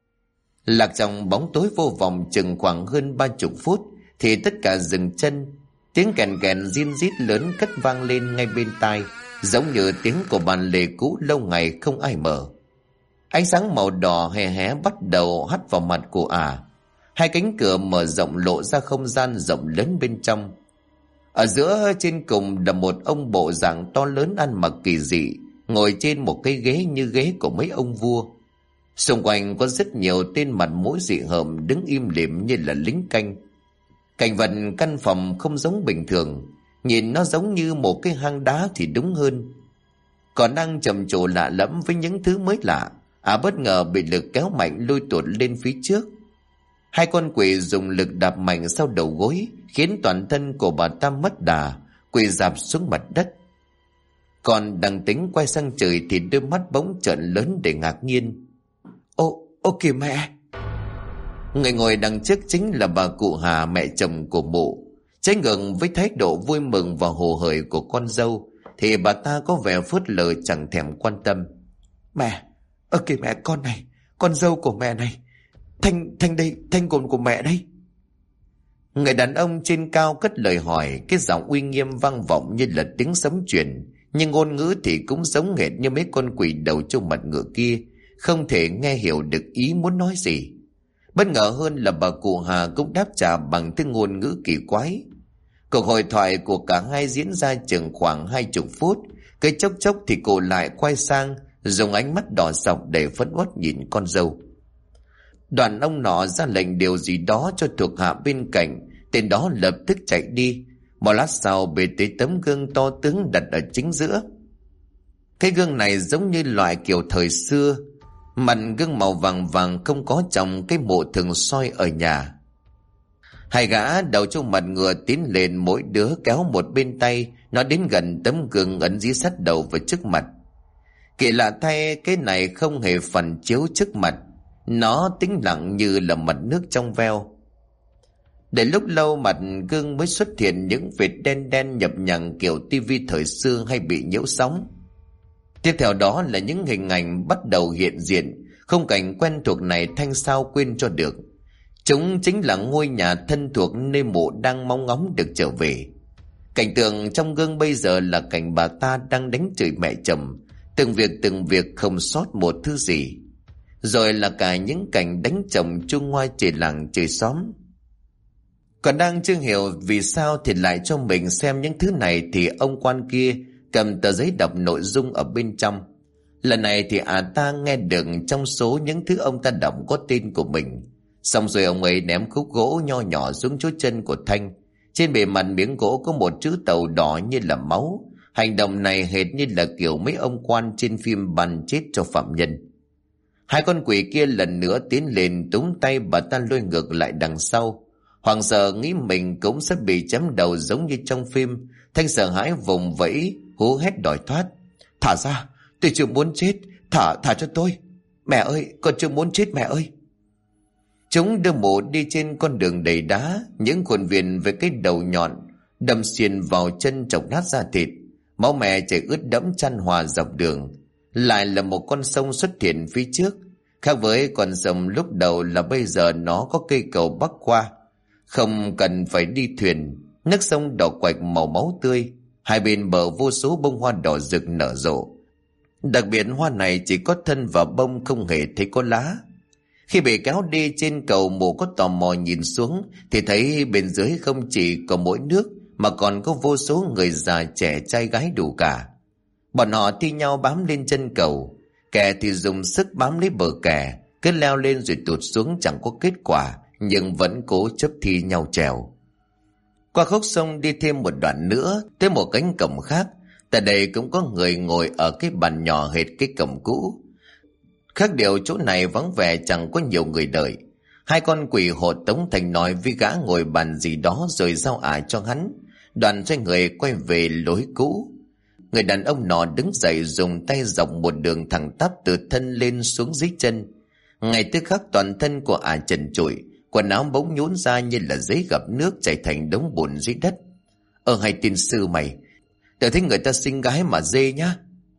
Lạc trong bóng tối vô vọng chừng khoảng hơn 30 phút thì tất cả dừng chân. Tiếng kèn kèn rin rít lớn cất vang lên ngay bên tai, giống như tiếng của bàn lề cũ lâu ngày không ai mở. Ánh sáng màu đỏ hè hé bắt đầu hắt vào mặt của Hai cánh cửa mở rộng lộ ra không gian rộng lớn bên trong. Ở giữa trên cùng là một ông bộ dạng to lớn ăn mặc kỳ dị, ngồi trên một cái ghế như ghế của mấy ông vua. Xung quanh có rất nhiều tên mặt mũi dị hợm đứng im lìm như là lính canh. Cảnh vật căn phòng không giống bình thường, nhìn nó giống như một cái hang đá thì đúng hơn. Còn đang trầm trồ lạ lẫm với những thứ mới lạ, bất ngờ bị lực kéo mạnh lôi tuột lên phía trước. Hai con quỷ dùng lực đạp mạnh sau đầu gối, khiến toàn thân của bà ta mất đà, quỳ rạp xuống mặt đất. Còn đằng Tính quay sang trời thì đôi mắt bỗng trợn lớn để ngạc nhiên. Ô kìa mẹ! Người ngồi đằng trước chính là bà cụ Hà, mẹ chồng của Mụ. Trái ngược với thái độ vui mừng và hồ hởi của con dâu thì bà ta có vẻ phớt lờ, chẳng thèm quan tâm. Mẹ! Kìa mẹ, con này, con dâu của mẹ này. Thanh đây, Thanh của mẹ đây. Người đàn ông trên cao cất lời hỏi, cái giọng uy nghiêm vang vọng như là tiếng sấm truyền, nhưng ngôn ngữ thì cũng giống hệt như mấy con quỷ đầu trâu mặt ngựa kia, không thể nghe hiểu được ý muốn nói gì. Bất ngờ hơn là bà cụ Hà cũng đáp trả bằng tiếng ngôn ngữ kỳ quái. Cuộc hội thoại của cả hai diễn ra chừng khoảng 20 phút, cái chốc chốc thì cô lại quay sang, dùng ánh mắt đỏ sọc để phẫn uất nhìn con dâu. Đoàn ông nọ ra lệnh điều gì đó cho thuộc hạ bên cạnh, tên đó lập tức chạy đi. Một lát sau bề tới tấm gương to tướng đặt ở chính giữa. Cái gương này giống như loại kiểu thời xưa, mặt gương màu vàng vàng không có trong cái mộ thường soi ở nhà. Hai gã đầu trong mặt ngựa tiến lên, mỗi đứa kéo một bên tay, nó đến gần tấm gương ấn dí sát đầu vào trước mặt. Kỳ lạ thay, cái này không hề phản chiếu trước mặt, nó tĩnh lặng như là mặt nước trong veo. Để lúc lâu mặt gương mới xuất hiện những vệt đen đen nhập nhằng kiểu tivi thời xưa hay bị nhiễu sóng. Tiếp theo đó là những hình ảnh bắt đầu hiện diện. Khung cảnh quen thuộc này Thanh sao quên cho được. Chúng chính là ngôi nhà thân thuộc nơi mụ đang mong ngóng được trở về. Cảnh tượng trong gương bây giờ là cảnh bà ta đang đánh chửi mẹ chồng, từng việc không sót một thứ gì. Rồi là cả những cảnh đánh chồng chung ngoai trời làng trời xóm. Còn đang chưa hiểu vì sao thì lại cho mình xem những thứ này, thì ông quan kia cầm tờ giấy đọc nội dung ở bên trong. Lần này thì ta nghe được trong số những thứ ông ta đọc có tên của mình. Xong rồi ông ấy ném khúc gỗ nho nhỏ xuống chỗ chân của Thanh. Trên bề mặt miếng gỗ có một chữ tàu đỏ như là máu. Hành động này hệt như là kiểu mấy ông quan trên phim bắn chết cho phạm nhân. Hai con quỷ kia lần nữa tiến lên túm tay bà ta lôi ngược lại đằng sau. Hoàng sợ nghĩ mình cũng sẽ bị chém đầu giống như trong phim. Thanh sợ hãi vùng vẫy hú hét đòi thoát. Thả ra, tôi chưa muốn chết, thả cho tôi. Mẹ ơi, con chưa muốn chết mẹ ơi. Chúng đưa mụ đi trên con đường đầy đá, những khuôn viên với cái đầu nhọn đâm xuyên vào chân chọc nát da thịt. Máu mẹ chảy ướt đẫm chan hòa dọc đường. Lại là một con sông xuất hiện phía trước. Khác với con sông lúc đầu là bây giờ nó có cây cầu bắc qua, không cần phải đi thuyền. Nước sông đỏ quạch màu máu tươi, hai bên bờ vô số bông hoa đỏ rực nở rộ. Đặc biệt hoa này chỉ có thân và bông, không hề thấy có lá. Khi bị kéo đi trên cầu, mụ có tò mò nhìn xuống thì thấy bên dưới không chỉ có mỗi nước mà còn có vô số người già trẻ trai gái đủ cả. Bọn họ thi nhau bám lên chân cầu, kẻ thì dùng sức bám lấy bờ kè, cứ leo lên rồi tụt xuống chẳng có kết quả, nhưng vẫn cố chấp thi nhau trèo. Qua khúc sông đi thêm một đoạn nữa tới một cánh cổng khác. Tại đây cũng có người ngồi ở cái bàn nhỏ hệt cái cổng cũ. Khác điều chỗ này vắng vẻ, chẳng có nhiều người đợi. Hai con quỷ hộ tống Thành nói với gã ngồi bàn gì đó rồi giao ả cho hắn. Đoàn xoay người quay về lối cũ. Người đàn ông nọ đứng dậy dùng tay dọc một đường thẳng tắp từ thân lên xuống dưới chân. Ngay tức khắc toàn thân của ả trần trụi, quần áo bỗng nhũn ra như là giấy gặp nước chảy thành đống bùn dưới đất. Hay tiên sư mày, tự thấy người ta xinh gái mà dê nhá.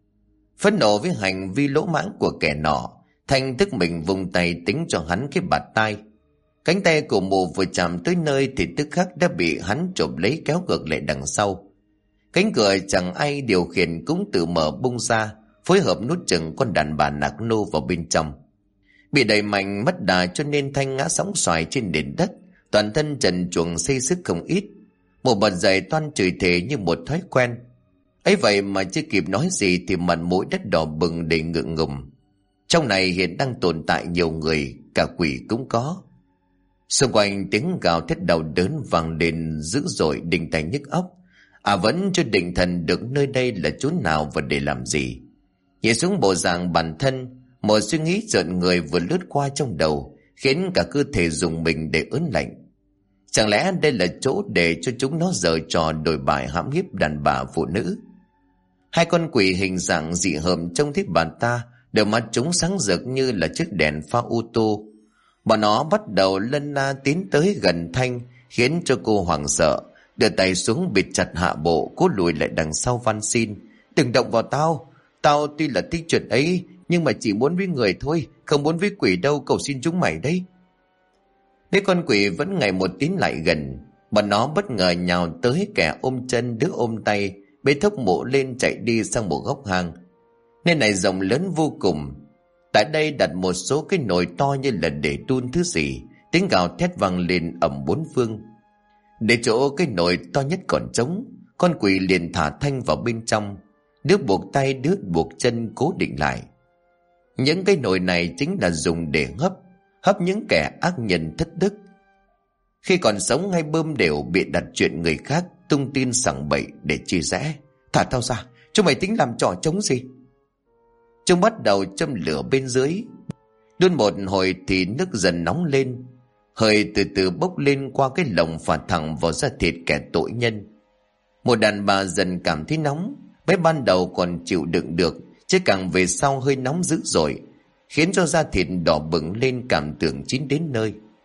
Phẫn nộ với hành vi lỗ mãng của kẻ nọ, Thanh tức mình vùng tay tính cho hắn cái bạt tai. Cánh tay của mụ vừa chạm tới nơi thì tức khắc đã bị hắn chộp lấy kéo ngược lại đằng sau. Cánh cửa chẳng ai điều khiển cũng tự mở bung ra, phối hợp nút chừng con đàn bà nạc nô vào bên trong. Bị đẩy mạnh mất đà cho nên Thanh ngã sóng xoài trên nền đất, toàn thân trần truồng xây sức không ít. Một bật dậy toan chửi thề như một thói quen. Ấy vậy mà chưa kịp nói gì thì mặt mũi đất đỏ bừng đầy ngượng ngùng. Trong này hiện đang tồn tại nhiều người, cả quỷ cũng có. Xung quanh tiếng gào thét đau đớn vang lên dữ dội đinh tai nhức óc. Vẫn chưa định thần được nơi đây là chỗ nào và để làm gì. Nhìn xuống bộ dạng bản thân, một suy nghĩ rợn người vừa lướt qua trong đầu, khiến cả cơ thể rùng mình để ớn lạnh. Chẳng lẽ đây là chỗ để cho chúng nó giở trò đổi bại hãm hiếp đàn bà phụ nữ? Hai con quỷ hình dạng dị hợm trông thấy bà ta, đôi mắt chúng sáng rực như là chiếc đèn pha ô tô. Bọn nó bắt đầu lân la tiến tới gần Thanh, khiến cho cô hoảng sợ, đưa tay xuống bịt chặt hạ bộ, cố lùi lại đằng sau van xin. Đừng động vào tao, tao tuy là thích chuyện ấy, nhưng mà chỉ muốn với người thôi, không muốn với quỷ đâu, cầu xin chúng mày đấy. Thế con quỷ vẫn ngày một tiến lại gần, bọn nó bất ngờ nhào tới, kẻ ôm chân đứa ôm tay, bế thốc mộ lên chạy đi sang một góc hang. Nơi này rộng lớn vô cùng. Tại đây đặt một số cái nồi to như là để đun thứ gì, tiếng gào thét vang lên ầm bốn phương. Để chỗ cái nồi to nhất còn trống, con quỷ liền thả Thanh vào bên trong, đứa buộc tay đứa buộc chân cố định lại. Những cái nồi này chính là dùng để hấp những kẻ ác nhân thất đức. Khi còn sống hay bơm đều bịa đặt chuyện người khác, tung tin sảng bậy để chia rẽ. Thả tao ra, chúng mày tính làm trò trống gì? Chúng bắt đầu châm lửa bên dưới. Đun một hồi thì nước dần nóng lên, hơi từ từ bốc lên qua cái lồng phả thẳng vào da thịt kẻ tội nhân. Một đàn bà dần cảm thấy nóng. Bé ban đầu còn chịu đựng được, chứ càng về sau hơi nóng dữ dội, khiến cho da thịt đỏ bừng lên, cảm tưởng chín đến nơi.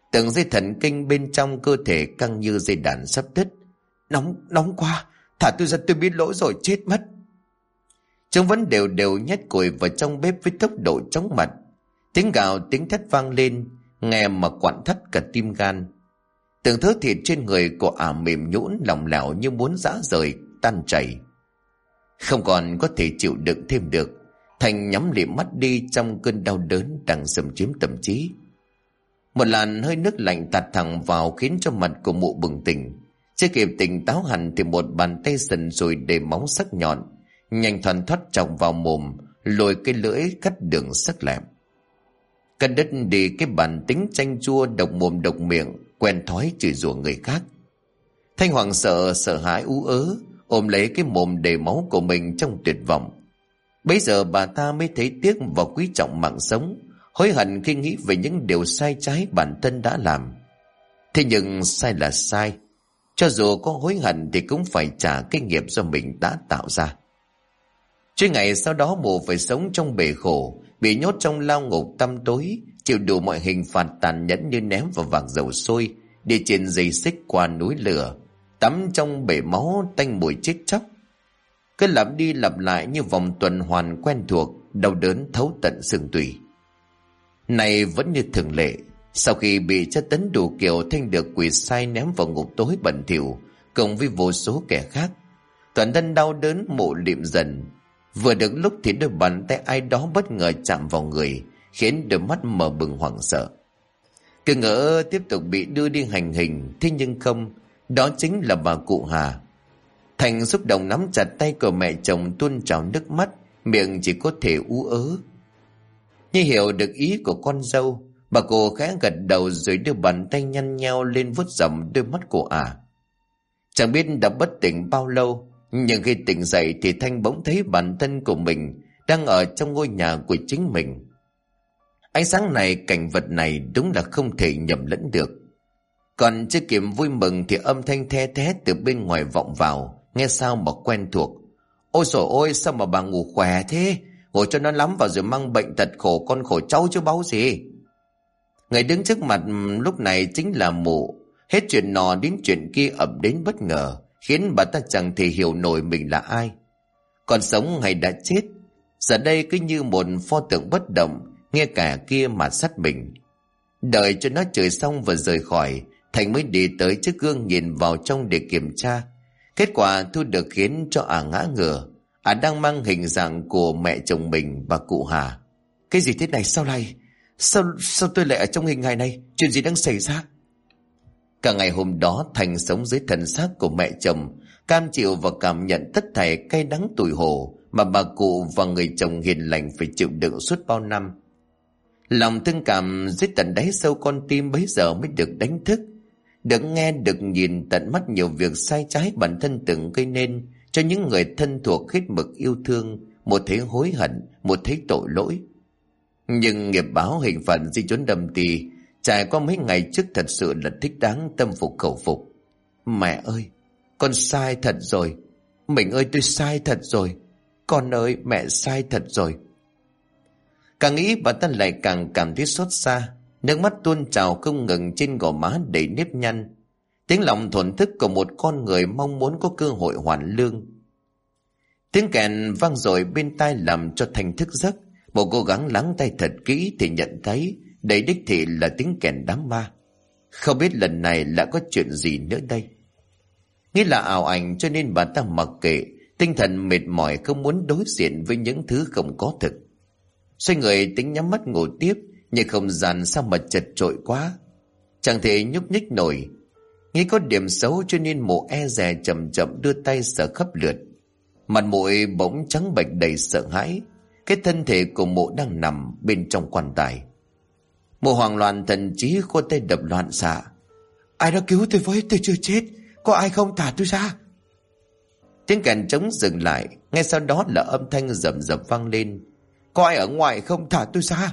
Từng dây thần kinh bên trong cơ thể căng như dây đàn sắp đứt. Nóng quá, thả tôi ra, tôi biết lỗi rồi, chết mất. Chúng vẫn đều đều nhét củi vào trong bếp với tốc độ chóng mặt. Tiếng gào tiếng thét vang lên, nghe mà quặn thắt cả tim gan. Từng thớ thịt trên người của ả mềm nhũn lỏng lẻo như muốn rã rời tan chảy. Không còn có thể chịu đựng thêm được, Thành nhắm liệm mắt đi trong cơn đau đớn đang xâm chiếm tâm trí. Một làn hơi nước lạnh tạt thẳng vào khiến cho mặt của mụ bừng tỉnh. Chưa kịp tỉnh táo hẳn thì một bàn tay sần sùi đầy móng sắc nhọn nhanh thoăn thoắt chọc vào mồm, lồi cái lưỡi cắt đường sắc lẹm. Cắt đứt đi cái bản tính chanh chua độc mồm độc miệng quen thói chửi rủa người khác. Thanh hoảng sợ hãi ú ớ ôm lấy cái mồm đầy máu của mình trong tuyệt vọng. Bấy giờ bà ta mới thấy tiếc và quý trọng mạng sống, hối hận khi nghĩ về những điều sai trái bản thân đã làm. Thế nhưng sai là sai, cho dù có hối hận thì cũng phải trả cái nghiệp do mình đã tạo ra. Chuyến ngày sau đó mụ phải sống trong bể khổ, bị nhốt trong lao ngục tăm tối, chịu đủ mọi hình phạt tàn nhẫn như ném vào vạc dầu sôi, đi trên dây xích qua núi lửa, tắm trong bể máu tanh mùi chết chóc. Cứ lặp đi lặp lại như vòng tuần hoàn quen thuộc, đau đớn thấu tận xương tủy. Này vẫn như thường lệ, sau khi bị tra tấn đủ kiểu, Thanh được quỷ sai ném vào ngục tối bẩn thỉu cùng với vô số kẻ khác. Toàn thân đau đớn mụ liệm dần. Vừa được lúc thì đôi bàn tay ai đó bất ngờ chạm vào người, khiến đôi mắt mở bừng hoảng sợ. Cứ ngỡ tiếp tục bị đưa đi hành hình, thế nhưng không, đó chính là bà cụ Hà. Thành xúc động nắm chặt tay của mẹ chồng tuôn trào nước mắt, miệng chỉ có thể ú ớ. Như hiểu được ý của con dâu, bà cụ khẽ gật đầu rồi đưa bàn tay nhăn nheo lên vuốt dòng đôi mắt của ả. Chẳng biết đã bất tỉnh bao lâu, nhưng khi tỉnh dậy thì Thanh bỗng thấy bản thân của mình đang ở trong ngôi nhà của chính mình. Ánh sáng này, cảnh vật này đúng là không thể nhầm lẫn được. Còn chưa kịp vui mừng thì âm thanh the thé từ bên ngoài vọng vào, nghe sao mà quen thuộc. Ôi dồi ôi, sao mà bà ngủ khỏe thế? Ngồi cho nó lắm vào rồi mang bệnh tật khổ con khổ cháu chứ báu gì. Người đứng trước mặt lúc này chính là mụ. Hết chuyện nọ đến chuyện kia ập đến bất ngờ, khiến bà ta chẳng thể hiểu nổi mình là ai, còn sống hay đã chết. Giờ đây cứ như một pho tượng bất động, nghe cả kia mà sát mình. Đợi cho nó chửi xong và rời khỏi, Thành mới đi tới trước gương nhìn vào trong để kiểm tra. Kết quả thu được khiến cho ả ngã ngửa. Ả đang mang hình dạng của mẹ chồng mình, bà cụ Hà. Cái gì thế này, sao lại? Sao tôi lại ở trong hình hài này? Chuyện gì đang xảy ra? Cả ngày hôm đó Thành sống dưới thân xác của mẹ chồng, cam chịu và cảm nhận tất thảy cay đắng tủi hổ mà bà cụ và người chồng hiền lành phải chịu đựng suốt bao năm. Lòng thương cảm dưới tận đáy sâu con tim bấy giờ mới được đánh thức, được nghe được nhìn tận mắt nhiều việc sai trái bản thân từng gây nên cho những người thân thuộc hết mực yêu thương, một thấy hối hận, một thấy tội lỗi. Nhưng nghiệp báo hình phạt di chốn đầm tì trải qua mấy ngày trước thật sự là thích đáng tâm phục khẩu phục. Mẹ ơi, con sai thật rồi. Mình ơi, tôi sai thật rồi. Con ơi, mẹ sai thật rồi. Càng nghĩ bà ta lại càng cảm thấy xót xa. Nước mắt tuôn trào không ngừng trên gò má đầy nếp nhăn. Tiếng lòng thổn thức của một con người mong muốn có cơ hội hoàn lương. Tiếng kèn vang dội bên tai làm cho Thành thức giấc. Một cố gắng lắng tai thật kỹ thì nhận thấy đây đích thị là tiếng kèn đám ma. Không biết lần này lại có chuyện gì nữa đây. Nghĩ là ảo ảnh cho nên bà ta mặc kệ, tinh thần mệt mỏi không muốn đối diện với những thứ không có thực. Xoay người tính nhắm mắt ngủ tiếp, nhưng không gian sao mà chật chội quá, chẳng thể nhúc nhích nổi. Nghĩ có điểm xấu cho nên mụ e dè chậm chậm đưa tay sờ khắp lượt. Mặt muội bỗng trắng bệch đầy sợ hãi. Cái thân thể của mụ đang nằm bên trong quan tài. Mụ hoảng loạn thần trí, khô tay đập loạn xạ. Ai đó cứu tôi với, tôi chưa chết. Có ai không, thả tôi ra. Tiếng kèn trống dừng lại. Ngay sau đó là âm thanh rầm rập vang lên. Có ai ở ngoài không, thả tôi ra.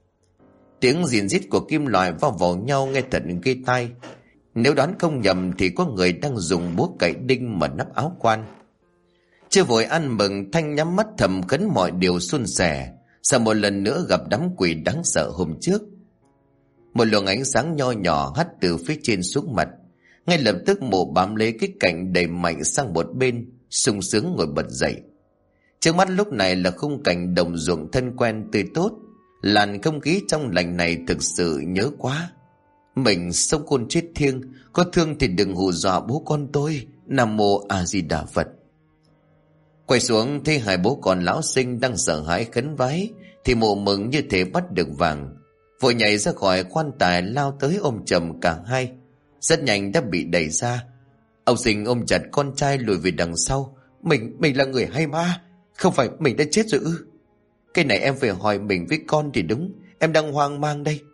Tiếng rìn rít của kim loại va vào nhau nghe thật ghê tai. Nếu đoán không nhầm thì có người đang dùng búa cậy đinh mở nắp áo quan. Chưa vội ăn mừng, Thanh nhắm mắt thầm khấn mọi điều suôn sẻ, sợ một lần nữa gặp đám quỷ đáng sợ hôm trước. Một luồng ánh sáng nho nhỏ hắt từ phía trên xuống mặt. Ngay lập tức Mộ bám lấy cái cạnh đẩy mạnh sang một bên, sung sướng ngồi bật dậy. Trước mắt lúc này là khung cảnh đồng ruộng thân quen tươi tốt. Làn không khí trong lành này thực sự nhớ quá. Mình sống khôn chết thiêng, có thương thì đừng hù dọa bố con tôi. Nam Mô A Di Đà Phật. Quay xuống thấy hai bố con lão sinh đang sợ hãi khấn vái, thì Mộ mừng như thể bắt được vàng, vội nhảy ra khỏi quan tài lao tới ôm chầm cả hai. Rất nhanh đã bị đẩy ra. Ông Sinh ôm chặt con trai lùi về đằng sau. Mình là người hay ma? Không phải mình đã chết rồi ư? Cái này em phải hỏi mình với con thì đúng. Em đang hoang mang đây.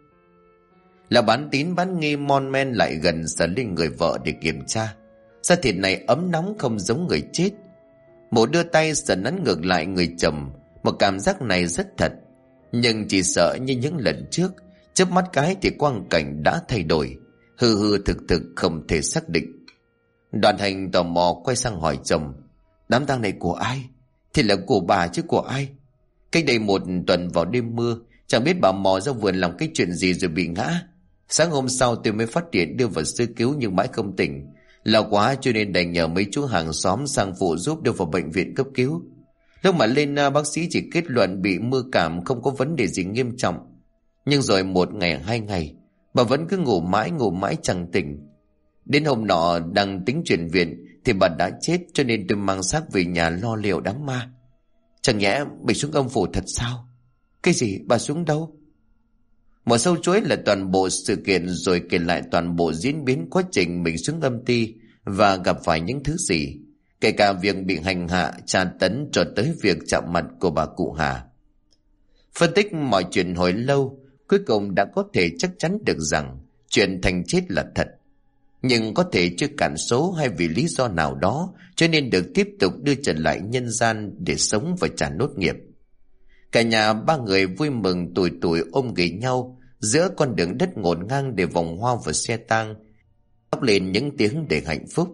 Là bán tín bán nghi mon men lại gần sờ lên người vợ để kiểm tra. Da thịt này ấm nóng không giống người chết. Mộ đưa tay sờ nắn ngược lại người chồng. Một cảm giác này rất thật, nhưng chỉ sợ như những lần trước, chớp mắt cái thì quang cảnh đã thay đổi, hư hư thực thực không thể xác định. Đoàn Hành tò mò quay sang hỏi chồng: đám tang này của ai? Thì là của bà chứ của ai? Cách đây một tuần vào đêm mưa, chẳng biết bà mò ra vườn làm cái chuyện gì rồi bị ngã. Sáng hôm sau tôi mới phát hiện đưa vào sơ cứu nhưng mãi không tỉnh. Lo quá cho nên đành nhờ mấy chú hàng xóm sang phụ giúp đưa vào bệnh viện cấp cứu. Lúc mà lên bác sĩ chỉ kết luận bị mưa cảm, không có vấn đề gì nghiêm trọng. Nhưng rồi 1 ngày 2 ngày bà vẫn cứ ngủ mãi chẳng tỉnh. Đến hôm nọ đang tính chuyển viện thì bà đã chết, cho nên tôi mang xác về nhà lo liệu đám ma. Chẳng nhẽ bị xuống âm phủ thật sao? Cái gì? Bà xuống đâu? Một sâu chuỗi là toàn bộ sự kiện, rồi kể lại toàn bộ diễn biến quá trình mình xuống âm ty và gặp phải những thứ gì, kể cả việc bị hành hạ, tra tấn cho tới việc chạm mặt của bà cụ Hà. Phân tích mọi chuyện hồi lâu, cuối cùng đã có thể chắc chắn được rằng chuyện Thành chết là thật. Nhưng có thể chưa cản số hay vì lý do nào đó cho nên được tiếp tục đưa trở lại nhân gian để sống và trả nốt nghiệp. Cả nhà 3 người vui mừng tủi tủi ôm ghì nhau giữa con đường đất ngổn ngang để vòng hoa và xe tang, khóc lên những tiếng để hạnh phúc.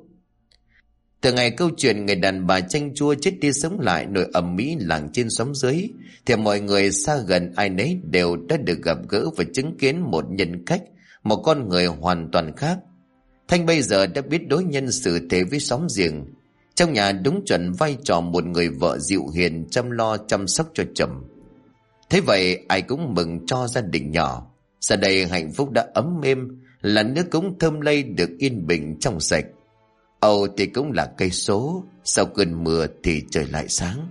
Từ ngày câu chuyện người đàn bà chanh chua chết đi sống lại nổi ầm ĩ làng trên xóm dưới, thì mọi người xa gần ai nấy đều đã được gặp gỡ và chứng kiến một nhân cách, một con người hoàn toàn khác. Thanh bây giờ đã biết đối nhân xử thế với xóm giềng, trong nhà đúng chuẩn vai trò một người vợ dịu hiền chăm lo chăm sóc cho chồng. Thế vậy ai cũng mừng cho gia đình nhỏ. Giờ đây hạnh phúc đã ấm êm, là nước cúng thơm lây được yên bình trong sạch. Âu thì cũng là cây số, sau cơn mưa thì trời lại sáng.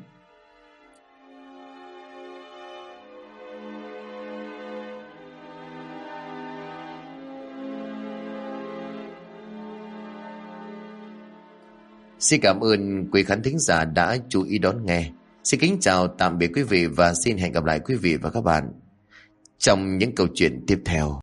Xin cảm ơn quý khán thính giả đã chú ý đón nghe. Xin kính chào tạm biệt quý vị và xin hẹn gặp lại quý vị và các bạn trong những câu chuyện tiếp theo.